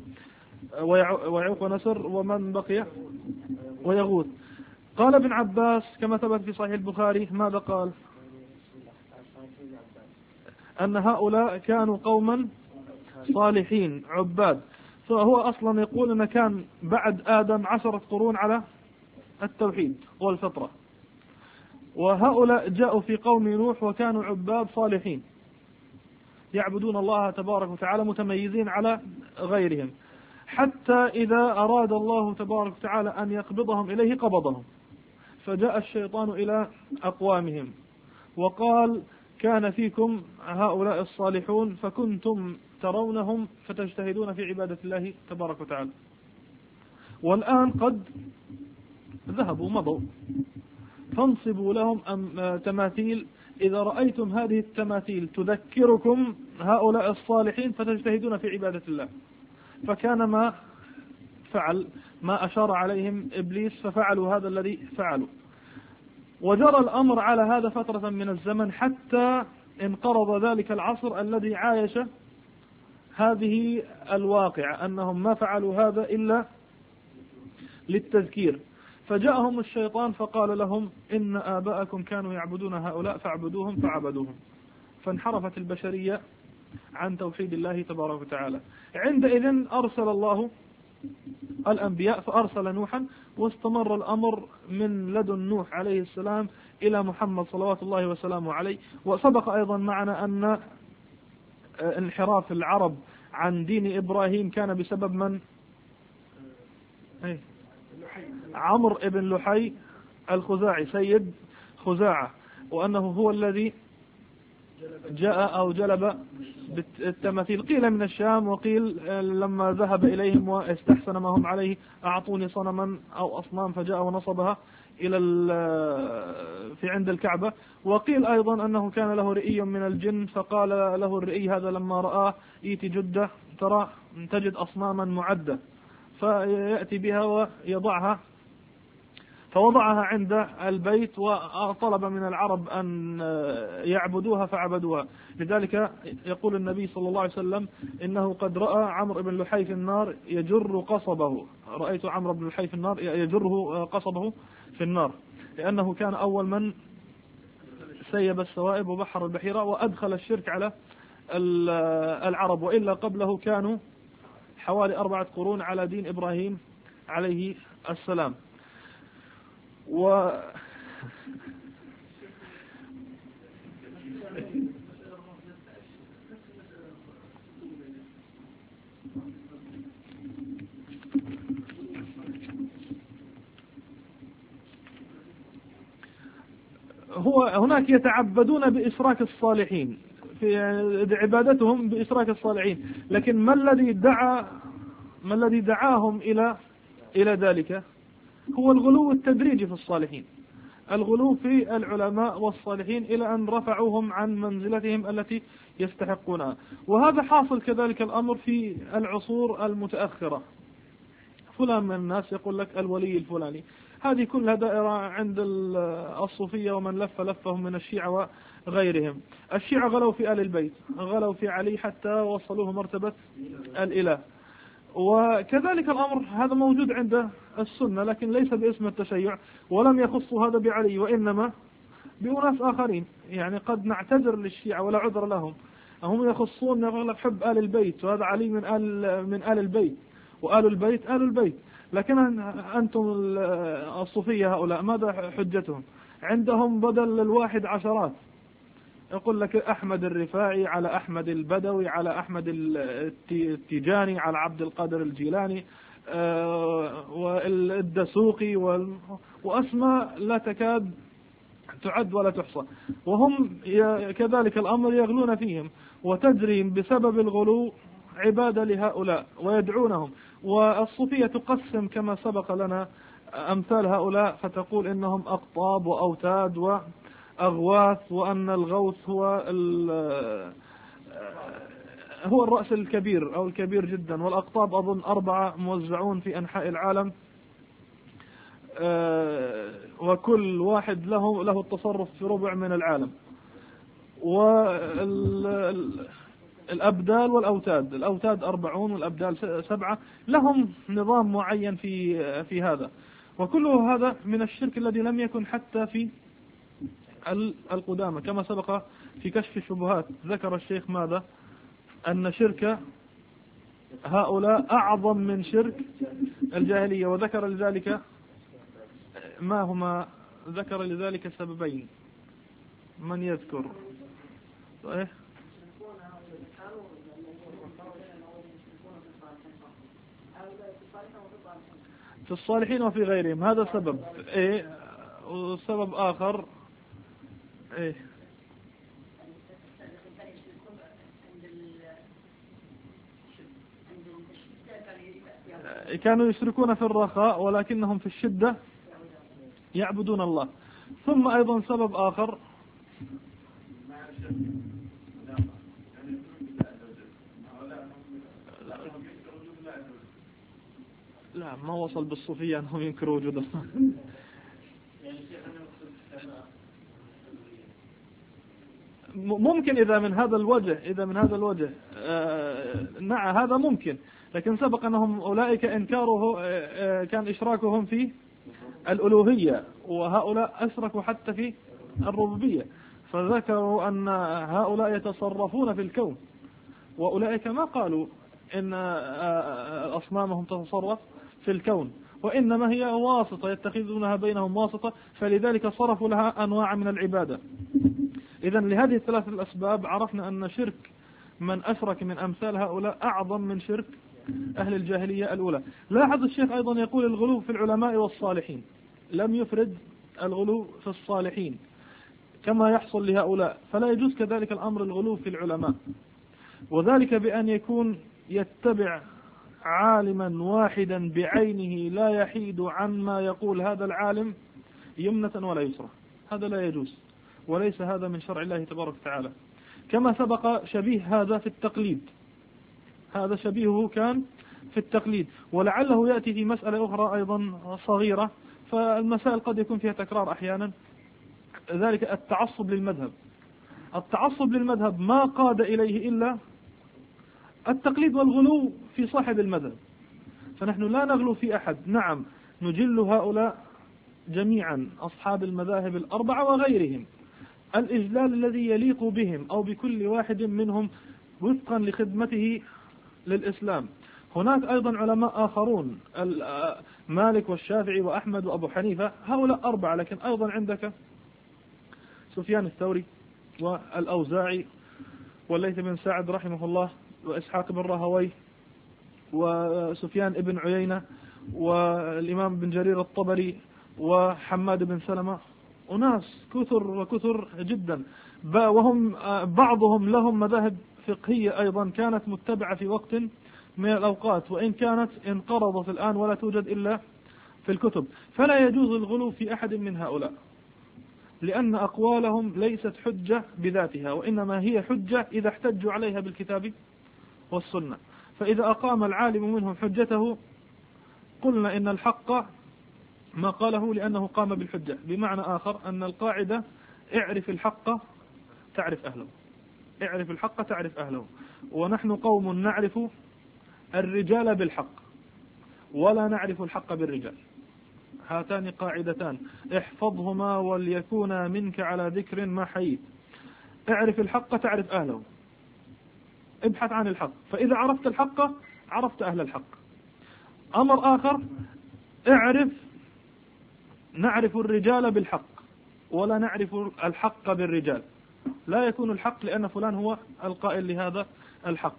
ونسر ومن بقي ويغوث. قال ابن عباس كما ثبت في صحيح البخاري ماذا قال؟ أن هؤلاء كانوا قوما صالحين عباد. فهو أصلا يقول أن كان بعد آدم 10 قرون على التوحيد والفطرة، وهؤلاء جاءوا في قوم نوح وكانوا عباد صالحين يعبدون الله تبارك وتعالى متميزين على غيرهم، حتى إذا أراد الله تبارك وتعالى أن يقبضهم إليه قبضهم. فجاء الشيطان إلى أقوامهم وقال كان فيكم هؤلاء الصالحون فكنتم ترونهم فتجتهدون في عبادة الله تبارك وتعالى، والآن قد ذهبوا مضوا، فانصبوا لهم تماثيل، إذا رأيتم هذه التماثيل تذكركم هؤلاء الصالحين فتجتهدون في عبادة الله. فكان ما فعل ما أشار عليهم إبليس، ففعلوا هذا الذي فعلوا. وجرى الأمر على هذا فترة من الزمن حتى انقرض ذلك العصر الذي عايش هذه الواقعة، أنهم ما فعلوا هذا إلا للتذكير. فجاءهم الشيطان فقال لهم إن آباءكم كانوا يعبدون هؤلاء فاعبدوهم فعبدوهم، فانحرفت البشرية عن توحيد الله تبارك وتعالى. عندئذ أرسل الله الأنبياء، فأرسل نوحا، واستمر الأمر من لدن نوح عليه السلام إلى محمد صلوات الله وسلامه عليه. وسبق أيضا معنا أن انحراف العرب عن دين إبراهيم كان بسبب من؟ عمرو بن لحي الخزاعي سيد خزاعة، وأنه هو الذي جاء أو جلب بالتماثيل، قيل من الشام وقيل لما ذهب إليهم واستحسن ما هم عليه أعطوني صنما أو أصنام، فجاء ونصبها إلى في عند الكعبة. وقيل أيضا أنه كان له رئي من الجن، فقال له الرئي هذا لما رآه إيتي جدة ترى تجد أصناما معدة، فيأتي بها ويضعها، فوضعها عند البيت وطلب من العرب أن يعبدوها فعبدوها. لذلك يقول النبي صلى الله عليه وسلم إنه قد رأى عمرو بن لحي في النار يجر قصبه، رأيت عمرو بن لحي في النار يجره قصبه في النار، لأنه كان أول من سيب السوائب وبحر البحيرة وأدخل الشرك على العرب، وإلا قبله كانوا حوالي 4 قرون على دين إبراهيم عليه السلام. هناك يتعبدون بإشراك الصالحين، في عبادتهم بإشراك الصالحين، لكن ما الذي دعاهم إلى ذلك؟ هو الغلو التدريجي في الصالحين، الغلو في العلماء والصالحين إلى أن رفعوهم عن منزلتهم التي يستحقونها. وهذا حاصل كذلك الأمر في العصور المتأخرة. فلان من الناس يقول لك الولي الفلاني، هذه كلها دائرة عند الصوفية ومن لفهم من الشيعة وغيرهم. الشيعة غلوا في آل البيت، غلوا في علي حتى وصلوه مرتبة الإله. وكذلك الأمر هذا موجود عند السنة، لكن ليس باسم التشيع، ولم يخصوا هذا بعلي وإنما بأناس آخرين. يعني قد نعتذر للشيعة ولا عذر لهم، هم يخصون يقول لك حب آل البيت، وهذا علي من آل البيت، وآل البيت آل البيت. لكن أنتم الصوفية هؤلاء ماذا حجتهم؟ عندهم بدل الواحد عشرات، يقول لك أحمد الرفاعي على أحمد البدوي على أحمد التيجاني على عبد القادر الجيلاني والدسوقي وأسماء لا تكاد تعد ولا تحصى، وهم كذلك الأمر يغلون فيهم، وتجري بسبب الغلو عبادة لهؤلاء ويدعونهم. والصوفية تقسم كما سبق لنا أمثال هؤلاء، فتقول إنهم أقطاب وأوتاد وأغواث، وأن الغوث هو الرأس الكبير أو الكبير جدا، والأقطاب أظن 4 موزعون في أنحاء العالم، وكل واحد له التصرف في ربع من العالم. والأبدال والأوتاد، الأوتاد 40 والأبدال 7، لهم نظام معين في هذا. وكله هذا من الشرك الذي لم يكن حتى في القدامى، كما سبق في كشف الشبهات ذكر الشيخ ماذا؟ أن شرك هؤلاء أعظم من شرك الجاهلية، وذكر لذلك ما هما؟ ذكر لذلك سببين، من يذكر؟ صحيح؟ في الصالحين وفي غيرهم، هذا سبب. إيه؟ وسبب آخر إيه؟ كانوا يشركون في الرخاء ولكنهم في الشدة يعبدون الله. ثم أيضا سبب آخر، لا ما وصل بالصوفية أنهم ينكروا وجود الله. ممكن إذا من هذا الوجه نعم هذا ممكن، لكن سبق أنهم أولئك إنكاره كان إشراكهم في الألوهية، وهؤلاء أشركوا حتى في الربوبية، فذكروا أن هؤلاء يتصرفون في الكون، وأولئك ما قالوا إن أصنامهم تتصرف في الكون، وإنما هي واسطة يتخذونها بينهم واسطة، فلذلك صرفوا لها أنواع من العبادة. إذن لهذه الثلاث الأسباب عرفنا أن شرك من أشرك من أمثال هؤلاء أعظم من شرك أهل الجاهلية الأولى. لاحظ الشيخ أيضا يقول الغلو في العلماء والصالحين، لم يفرد الغلو في الصالحين كما يحصل لهؤلاء، فلا يجوز كذلك الأمر الغلو في العلماء، وذلك بأن يكون يتبع عالما واحدا بعينه لا يحيد عن ما يقول هذا العالم يمنة ولا يسرى، هذا لا يجوز، وليس هذا من شرع الله تبارك وتعالى. كما سبق شبيه هذا في التقليد، هذا شبيهه كان في التقليد، ولعله يأتي في مسألة أخرى أيضا صغيرة، فالمسائل قد يكون فيها تكرار أحيانا، ذلك التعصب للمذهب. التعصب للمذهب ما قاد إليه إلا التقليد والغلو في صاحب المذهب، فنحن لا نغلو في أحد، نعم نجل هؤلاء جميعا أصحاب المذاهب الأربعة وغيرهم الإجلال الذي يليق بهم أو بكل واحد منهم وفقا لخدمته للإسلام. هناك أيضا علماء آخرون، مالك والشافعي وأحمد وأبو حنيفة، هؤلاء أربعة، لكن أيضا عندك سفيان الثوري والأوزاعي والليث بن سعد رحمه الله وإسحاق بن راهويه وسفيان بن عيينة والإمام بن جرير الطبري وحماد بن سلمة، أناس كثر وكثر جدا، وهم بعضهم لهم مذاهب فقهية أيضا كانت متبعة في وقت من الأوقات، وإن كانت انقرضت الآن ولا توجد إلا في الكتب. فلا يجوز الغلو في أحد من هؤلاء، لأن أقوالهم ليست حجة بذاتها، وإنما هي حجة إذا احتجوا عليها بالكتاب والسنة. فإذا أقام العالم منهم حجته قلنا إن الحق ما قاله لأنه قام بالحجة. بمعنى آخر أن القاعدة اعرف الحق تعرف أهله، اعرف الحق تعرف أهله، ونحن قوم نعرف الرجال بالحق ولا نعرف الحق بالرجال، هاتان قاعدتان احفظهما وليكونا منك على ذكر ما حييت. اعرف الحق تعرف أهله، ابحث عن الحق، فإذا عرفت الحق عرفت أهل الحق. أمر آخر نعرف الرجال بالحق ولا نعرف الحق بالرجال، لا يكون الحق لأن فلان هو القائل لهذا الحق.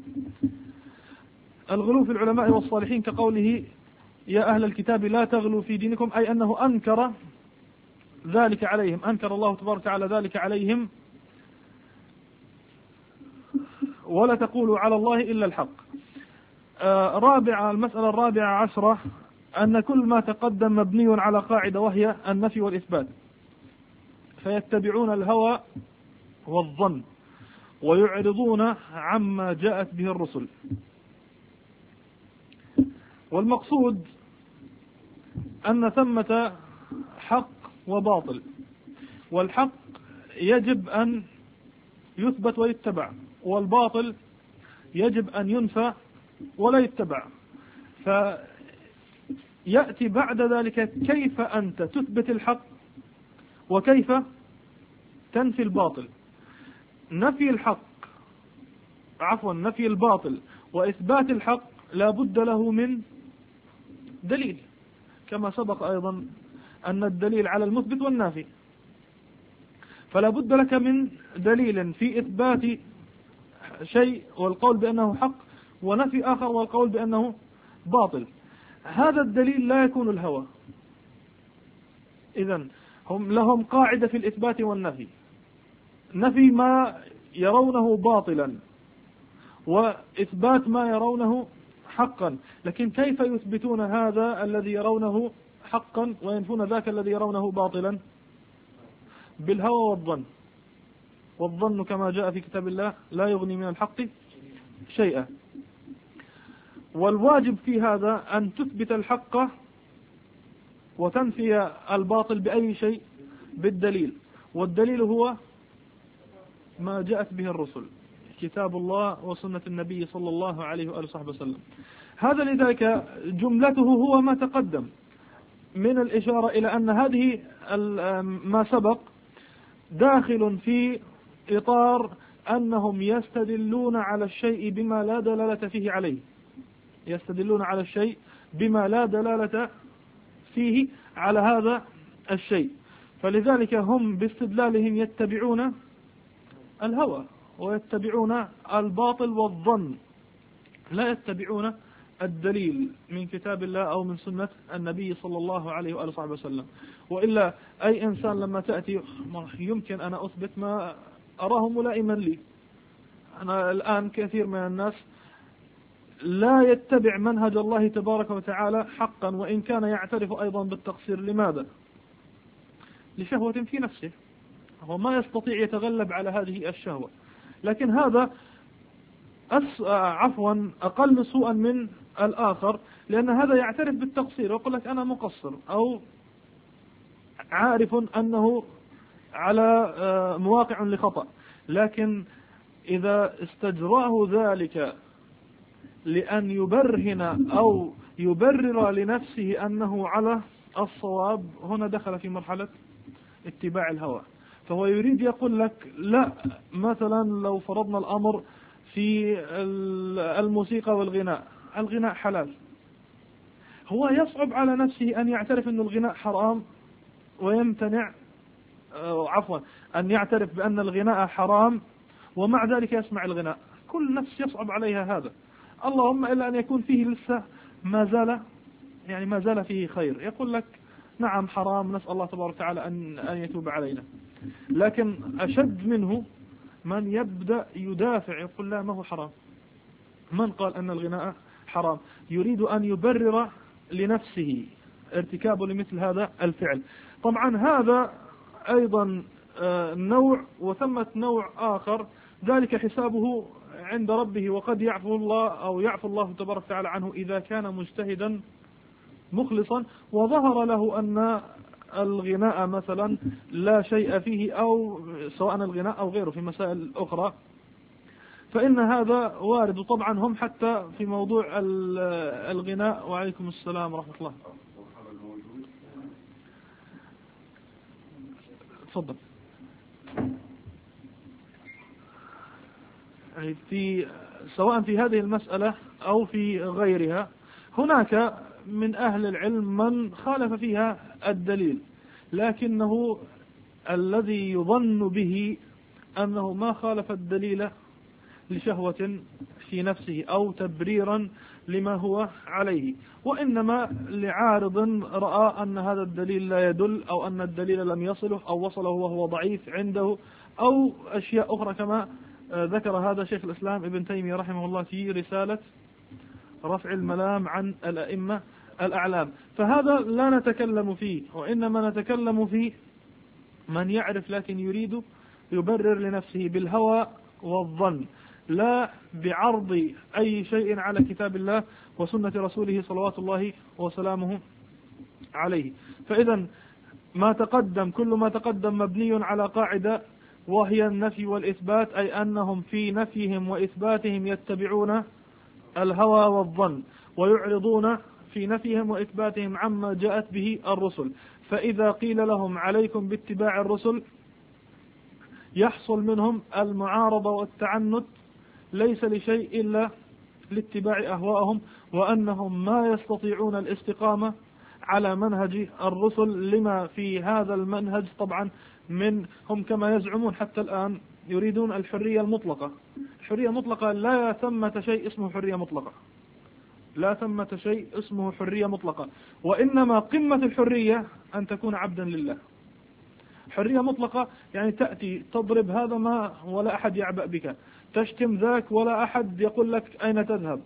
الغلو في العلماء والصالحين كقوله يا أهل الكتاب لا تغلوا في دينكم، أي أنه أنكر ذلك عليهم، أنكر الله تبارك وتعالى ذلك عليهم، ولا تقولوا على الله إلا الحق. المسألة الرابعة عشرة أن كل ما تقدم مبني على قاعدة وهي النفي والإثبات، فيتبعون الهوى والظن ويعرضون عما جاءت به الرسل. والمقصود أن ثمة حق وباطل، والحق يجب أن يثبت ويتبع، والباطل يجب أن ينفى ولا يتبع. فيأتي بعد ذلك كيف أنت تثبت الحق وكيف تنفي الباطل. نفي الباطل وإثبات الحق لا بد له من دليل، كما سبق أيضا أن الدليل على المثبت والنافي، فلا بد لك من دليل في إثبات شيء والقول بأنه حق، ونفي آخر والقول بأنه باطل. هذا الدليل لا يكون الهوى. إذن هم لهم قاعدة في الإثبات والنفي، نفي ما يرونه باطلا وإثبات ما يرونه حقا، لكن كيف يثبتون هذا الذي يرونه حقا وينفون ذاك الذي يرونه باطلا بالهوى والظن. والظن كما جاء في كتاب الله لا يغني من الحق شيئا. والواجب في هذا أن تثبت الحق وتنفي الباطل بأي شيء؟ بالدليل. والدليل هو ما جاءت به الرسل، كتاب الله وسنة النبي صلى الله عليه وآله وصحبه وسلم. هذا لذلك جملته هو ما تقدم من الإشارة إلى أن هذه ما سبق داخل في إطار أنهم يستدلون على الشيء بما لا دلالة فيه عليه، يستدلون على الشيء بما لا دلالة فيه على هذا الشيء. فلذلك هم باستدلالهم يتبعون الهوى ويتبعون الباطل والظن، لا يتبعون الدليل من كتاب الله أو من سنة النبي صلى الله عليه وآله وصحبه وسلم. وإلا أي إنسان لما تأتي يمكن أنا أثبت ما أراه ملائما لي. أنا الآن كثير من الناس لا يتبع منهج الله تبارك وتعالى حقا وإن كان يعترف أيضا بالتقصير. لماذا؟ لشهوة في نفسه، هو ما يستطيع يتغلب على هذه الشهوة. لكن هذا أقل سوءا من الآخر، لأن هذا يعترف بالتقصير ويقول لك أنا مقصر أو عارف أنه على مواقع لخطأ. لكن إذا استجراه ذلك لأن يبرهن أو يبرر لنفسه أنه على الصواب، هنا دخل في مرحلة اتباع الهوى. فهو يريد يقول لك لا، مثلا لو فرضنا الأمر في الموسيقى والغناء، الغناء حلال، هو يصعب على نفسه أن يعترف أن الغناء حرام ويمتنع، أن يعترف بأن الغناء حرام ومع ذلك يسمع الغناء. كل نفس يصعب عليها هذا، اللهم إلا أن يكون فيه لسه ما زال فيه خير، يقول لك نعم حرام، نسأل الله تبارك وتعالى أن يتوب علينا. لكن أشد منه من يبدأ يدافع، يقول لا ما هو حرام، من قال أن الغناء حرام؟ يريد أن يبرر لنفسه ارتكابه لمثل هذا الفعل. طبعا هذا أيضا نوع، وثمة نوع آخر ذلك حسابه عند ربه، وقد يعفو الله أو يعفو الله تبارك وتعالى عنه إذا كان مجتهدا مخلصا وظهر له أن الغناء مثلا لا شيء فيه، أو سواء الغناء أو غيره في مسائل أخرى، فإن هذا وارد. وطبعا هم حتى في موضوع الغناء، وعليكم السلام ورحمة الله، تفضل. يعني سواء في هذه المسألة أو في غيرها هناك من أهل العلم من خالف فيها الدليل، لكنه الذي يظن به أنه ما خالف الدليل لشهوة في نفسه أو تبريرا لما هو عليه، وإنما لعارض رأى أن هذا الدليل لا يدل، أو أن الدليل لم يصله أو وصله وهو ضعيف عنده، أو أشياء أخرى، كما ذكر هذا شيخ الإسلام ابن تيمية رحمه الله في رسالة رفع الملام عن الأئمة الأعلام. فهذا لا نتكلم فيه، وإنما نتكلم فيه من يعرف لكن يريد يبرر لنفسه بالهوى والظن، لا بعرض أي شيء على كتاب الله وسنة رسوله صلوات الله وسلامه عليه. فإذا كل ما تقدم مبني على قاعدة، وهي النفي والإثبات، أي أنهم في نفيهم وإثباتهم يتبعون الهوى والظن، ويعرضون في نفيهم وإثباتهم عما جاءت به الرسل. فإذا قيل لهم عليكم باتباع الرسل يحصل منهم المعارضة والتعنت، ليس لشيء إلا لاتباع أهواءهم، وأنهم ما يستطيعون الاستقامة على منهج الرسل لما في هذا المنهج. طبعا هم كما يزعمون حتى الآن يريدون الحرية المطلقة. الحرية المطلقة لا ثمة شيء اسمه حرية مطلقة، لا ثمة شيء اسمه حرية مطلقة، وإنما قمة الحرية أن تكون عبدا لله. حرية مطلقة يعني تأتي تضرب هذا ما ولا أحد يعبأ بك، تشتم ذاك ولا أحد يقول لك أين تذهب،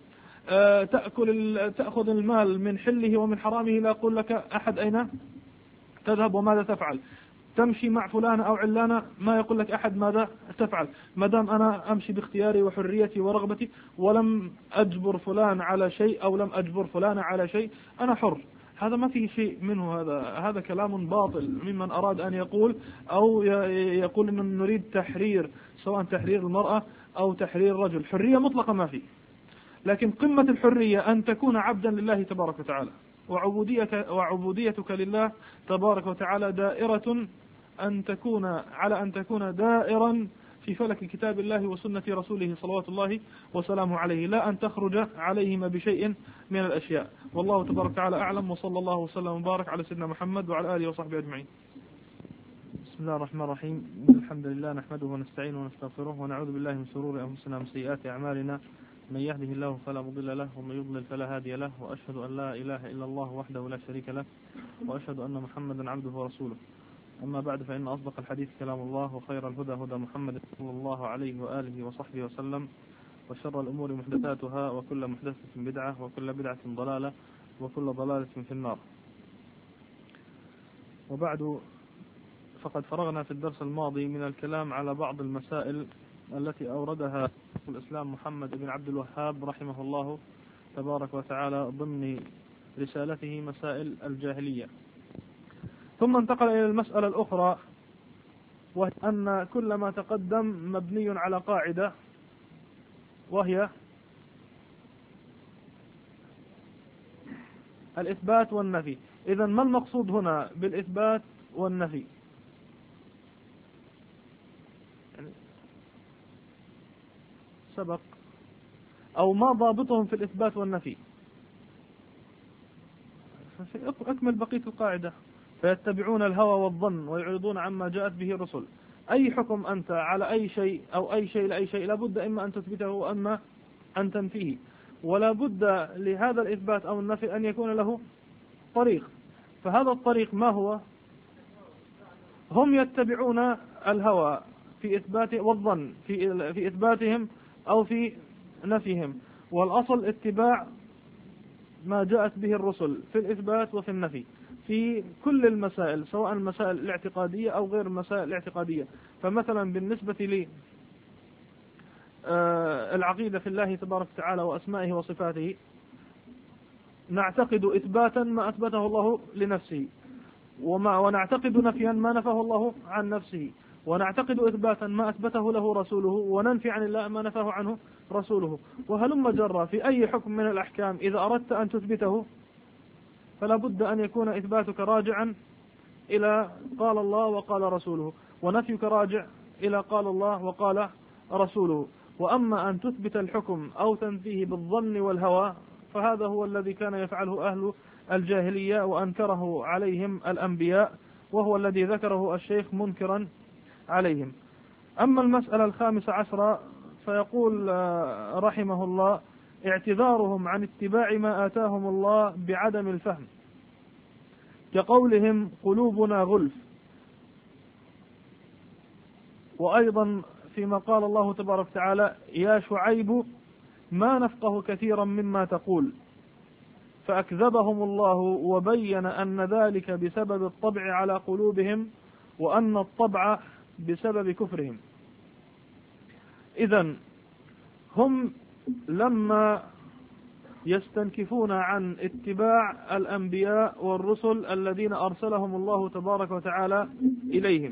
تأخذ المال من حله ومن حرامه، لا يقول لك أحد أين تذهب وماذا تفعل. تمشي مع فلان أو علانة، ما يقول لك أحد ماذا تفعل، ما دام أنا أمشي باختياري وحريتي ورغبتي ولم أجبر فلان على شيء أو لم أجبر فلان على شيء، أنا حر. هذا ما فيه شيء منه، هذا كلام باطل ممن أراد أن يقول أو يقول أن نريد تحرير، سواء تحرير المرأة أو تحرير الرجل. حرية مطلقة ما فيه، لكن قمة الحرية أن تكون عبدا لله تبارك وتعالى، وعبوديتك لله تبارك وتعالى دائرة أن تكون دائرا في فلك كتاب الله وسنة رسوله صلوات الله وسلامه عليه، لا أن تخرج عليهما بشيء من الأشياء. والله تبارك وتعالى أعلم، وصلى الله وسلم وبارك على سيدنا محمد وعلى آله وصحبه أجمعين. بسم الله الرحمن الرحيم. الحمد لله نحمده ونستعينه ونستغفره ونعوذ بالله من شرور أنفسنا ومن سيئات أعمالنا، من يهده الله فلا مضل له ومن يضلل فلا هادي له، وأشهد أن لا إله إلا الله وحده لا شريك له، وأشهد أن محمدا عبده ورسوله. أما بعد، فإن أصدق الحديث كلام الله، وخير الهدى هدى محمد صلى الله عليه وآله وصحبه وسلم، وشر الأمور محدثاتها، وكل محدثة بدعة، وكل بدعة ضلالة، وكل ضلالة في النار. وبعد، فقد فرغنا في الدرس الماضي من الكلام على بعض المسائل التي أوردها الإسلام محمد بن عبد الوهاب رحمه الله تبارك وتعالى ضمن رسالته مسائل الجاهلية. ثم انتقل إلى المسألة الأخرى، وهي أن كل ما تقدم مبني على قاعدة، وهي الإثبات والنفي. إذن ما المقصود هنا بالإثبات والنفي؟ يعني سبق أو ما ضابطهم في الإثبات والنفي؟ أكمل بقية القاعدة: فيتبعون الهوى والظن ويعرضون عما جاءت به الرسل. أي حكم أنت على أي شيء أو أي شيء لأي شيء لابد إما أن تثبته وأما أن تنفيه، ولا بد لهذا الإثبات أو النفي أن يكون له طريق. فهذا الطريق ما هو؟ هم يتبعون الهوى في إثبات والظن في إثباتهم أو في نفيهم، والأصل اتباع ما جاءت به الرسل في الإثبات وفي النفي في كل المسائل، سواء المسائل الاعتقادية أو غير المسائل الاعتقادية. فمثلا بالنسبة لي العقيدة في الله تبارك وتعالى وأسمائه وصفاته، نعتقد إثباتا ما أثبته الله لنفسه، ونعتقد نفيا ما نفاه الله عن نفسه، ونعتقد إثباتا ما أثبته له رسوله، وننفي عن الله ما نفاه عنه رسوله. وهلم جرى في أي حكم من الأحكام إذا أردت أن تثبته فلا بد أن يكون إثباتك راجعا إلى قال الله وقال رسوله، ونفيك راجع إلى قال الله وقال رسوله. وأما أن تثبت الحكم أو تنفيه بالظن والهوى فهذا هو الذي كان يفعله أهل الجاهلية وأنكره عليهم الأنبياء، وهو الذي ذكره الشيخ منكرا عليهم. أما المسألة 15 فيقول رحمه الله: اعتذارهم عن اتباع ما آتاهم الله بعدم الفهم، كقولهم قلوبنا غلف. وأيضا فيما قال الله تبارك وتعالى: يا شعيب ما نفقه كثيرا مما تقول، فأكذبهم الله وبين أن ذلك بسبب الطبع على قلوبهم، وأن الطبع بسبب كفرهم. إذن هم لما يستنكفون عن اتباع الأنبياء والرسل الذين أرسلهم الله تبارك وتعالى إليهم،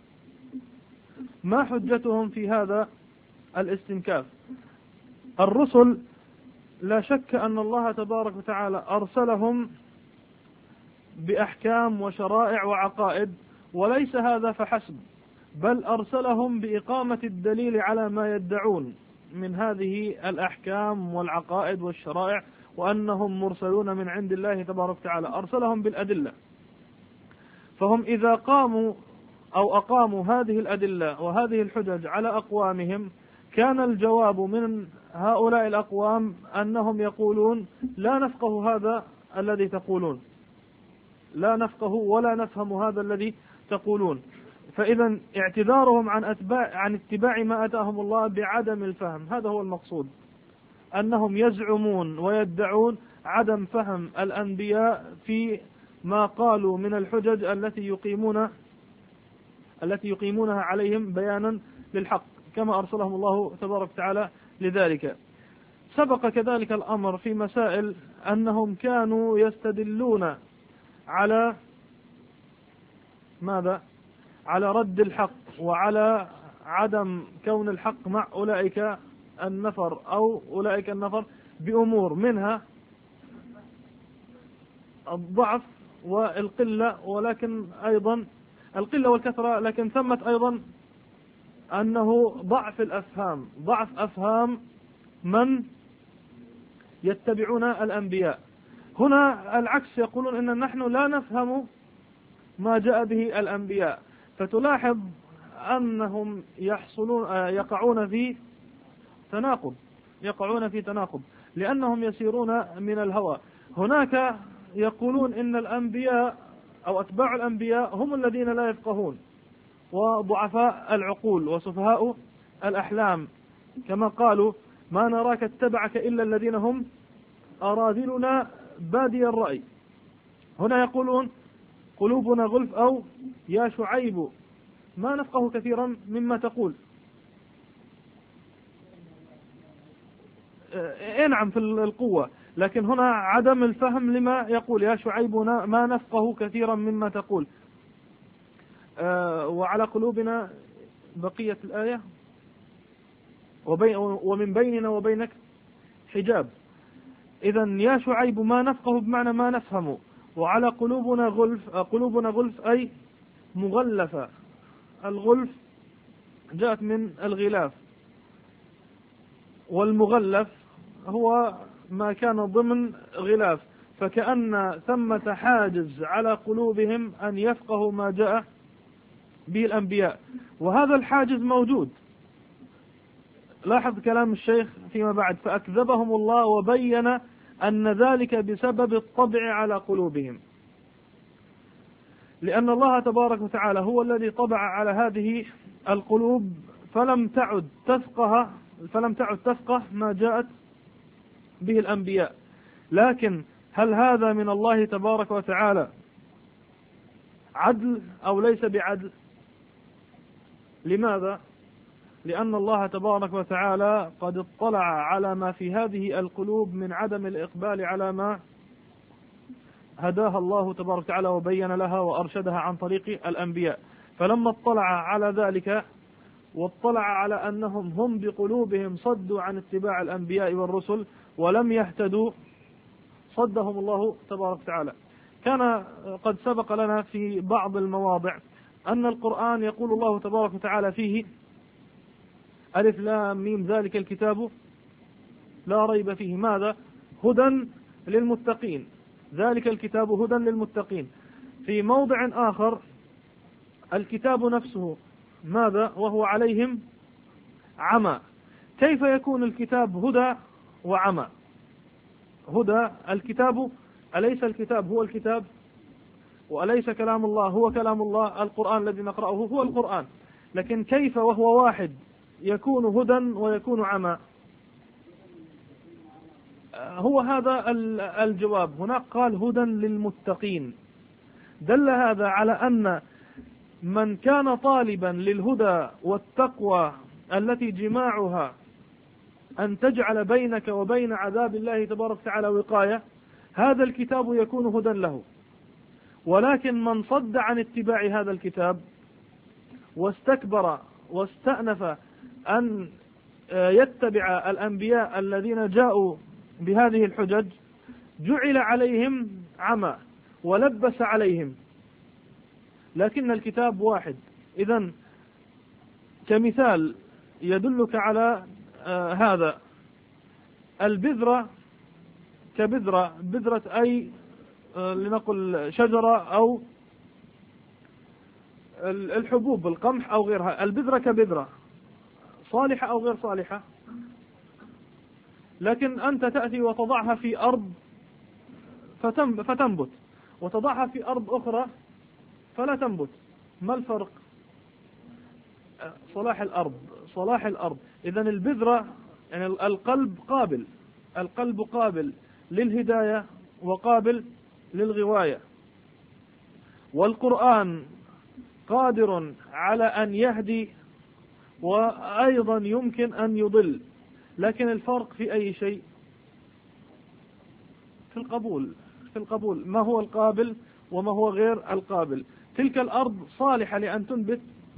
ما حجتهم في هذا الاستنكاف؟ الرسل لا شك أن الله تبارك وتعالى أرسلهم بأحكام وشرائع وعقائد، وليس هذا فحسب، بل أرسلهم بإقامة الدليل على ما يدعون من هذه الأحكام والعقائد والشرائع، وأنهم مرسلون من عند الله تبارك وتعالى. أرسلهم بالأدلة، فهم إذا قاموا أو أقاموا هذه الأدلة وهذه الحجج على أقوامهم، كان الجواب من هؤلاء الأقوام أنهم يقولون: لا نفقه هذا الذي تقولون، لا نفقه ولا نفهم هذا الذي تقولون. فإذا اعتذارهم عن اتباع ما أتاهم الله بعدم الفهم، هذا هو المقصود. أنهم يزعمون ويدعون عدم فهم الأنبياء في ما قالوا من الحجج التي يقيمونها عليهم بيانا للحق، كما أرسلهم الله تبارك وتعالى لذلك. سبق كذلك الأمر في مسائل أنهم كانوا يستدلون على ماذا؟ على رد الحق وعلى عدم كون الحق مع أولئك النفر أو أولئك النفر بأمور منها الضعف والقلة، ولكن أيضا القلة والكثرة، لكن ثمت أيضا أنه ضعف الأفهام، ضعف أفهام من يتبعون الأنبياء. هنا العكس، يقولون إن نحن لا نفهم ما جاء به الأنبياء، فتلاحظ أنهم يقعون في تناقض لأنهم يسيرون من الهوى. هناك يقولون إن الأنبياء أو أتباع الأنبياء هم الذين لا يفقهون وضعفاء العقول وسفهاء الأحلام، كما قالوا ما نراك اتبعك إلا الذين هم أراذلنا بادي الرأي. هنا يقولون قلوبنا غلف، أو يا شعيب ما نفقه كثيرا مما تقول. نعم في القوة، لكن هنا عدم الفهم لما يقول يا شعيب ما نفقه كثيرا مما تقول. وعلى قلوبنا بقية الآية ومن بيننا وبينك حجاب. إذن يا شعيب ما نفقه بمعنى ما نفهم، وعلى قلوبنا غلف أي مغلفة. الغلف جاءت من الغلاف، والمغلف هو ما كان ضمن غلاف، فكأن ثمة حاجز على قلوبهم أن يفقهوا ما جاء به الأنبياء، وهذا الحاجز موجود. لاحظ كلام الشيخ فيما بعد: فأكذبهم الله وبين أن ذلك بسبب الطبع على قلوبهم، لأن الله تبارك وتعالى هو الذي طبع على هذه القلوب فلم تعد تفقه ما جاءت به الأنبياء. لكن هل هذا من الله تبارك وتعالى عدل أو ليس بعدل؟ لماذا؟ لأن الله تبارك وتعالى قد اطلع على ما في هذه القلوب من عدم الإقبال على ما هداها الله تبارك وتعالى وبين لها وأرشدها عن طريق الأنبياء. فلما اطلع على ذلك واطلع على أنهم هم بقلوبهم صدوا عن اتباع الأنبياء والرسل ولم يهتدوا، صدهم الله تبارك وتعالى. كان قد سبق لنا في بعض المواضع أن القرآن يقول الله تبارك وتعالى فيه: ألف لام ميم ذلك الكتاب لا ريب فيه. ماذا؟ هدى للمتقين. ذلك الكتاب هدى للمتقين. في موضع آخر الكتاب نفسه ماذا؟ وهو عليهم عمى. كيف يكون الكتاب هدى وعمى؟ هدى الكتاب، أليس الكتاب هو الكتاب؟ وأليس كلام الله هو كلام الله؟ القرآن الذي نقرأه هو القرآن، لكن كيف وهو واحد يكون هدى ويكون عمى؟ هو هذا الجواب. هناك قال هدى للمتقين، دل هذا على أن من كان طالبا للهدى والتقوى التي جماعها أن تجعل بينك وبين عذاب الله تبارك وتعالى وقاية، هذا الكتاب يكون هدى له. ولكن من صد عن اتباع هذا الكتاب واستكبر واستأنف أن يتبع الأنبياء الذين جاءوا بهذه الحجج، جعل عليهم عمى ولبس عليهم، لكن الكتاب واحد. إذن كمثال يدلك على هذا: البذرة كبذرة، بذرة أي لنقل شجرة أو الحبوب القمح أو غيرها. البذرة كبذرة، صالحة أو غير صالحة، لكن أنت تأتي وتضعها في أرض فتنبت، وتضعها في أرض أخرى فلا تنبت. ما الفرق؟ صلاح الأرض. إذن البذرة يعني القلب قابل، القلب قابل للهداية وقابل للغواية، والقرآن قادر على أن يهدي وأيضا يمكن أن يضل، لكن الفرق في أي شيء؟ في القبول، ما هو القابل وما هو غير القابل. تلك الأرض صالحة لأن تنبت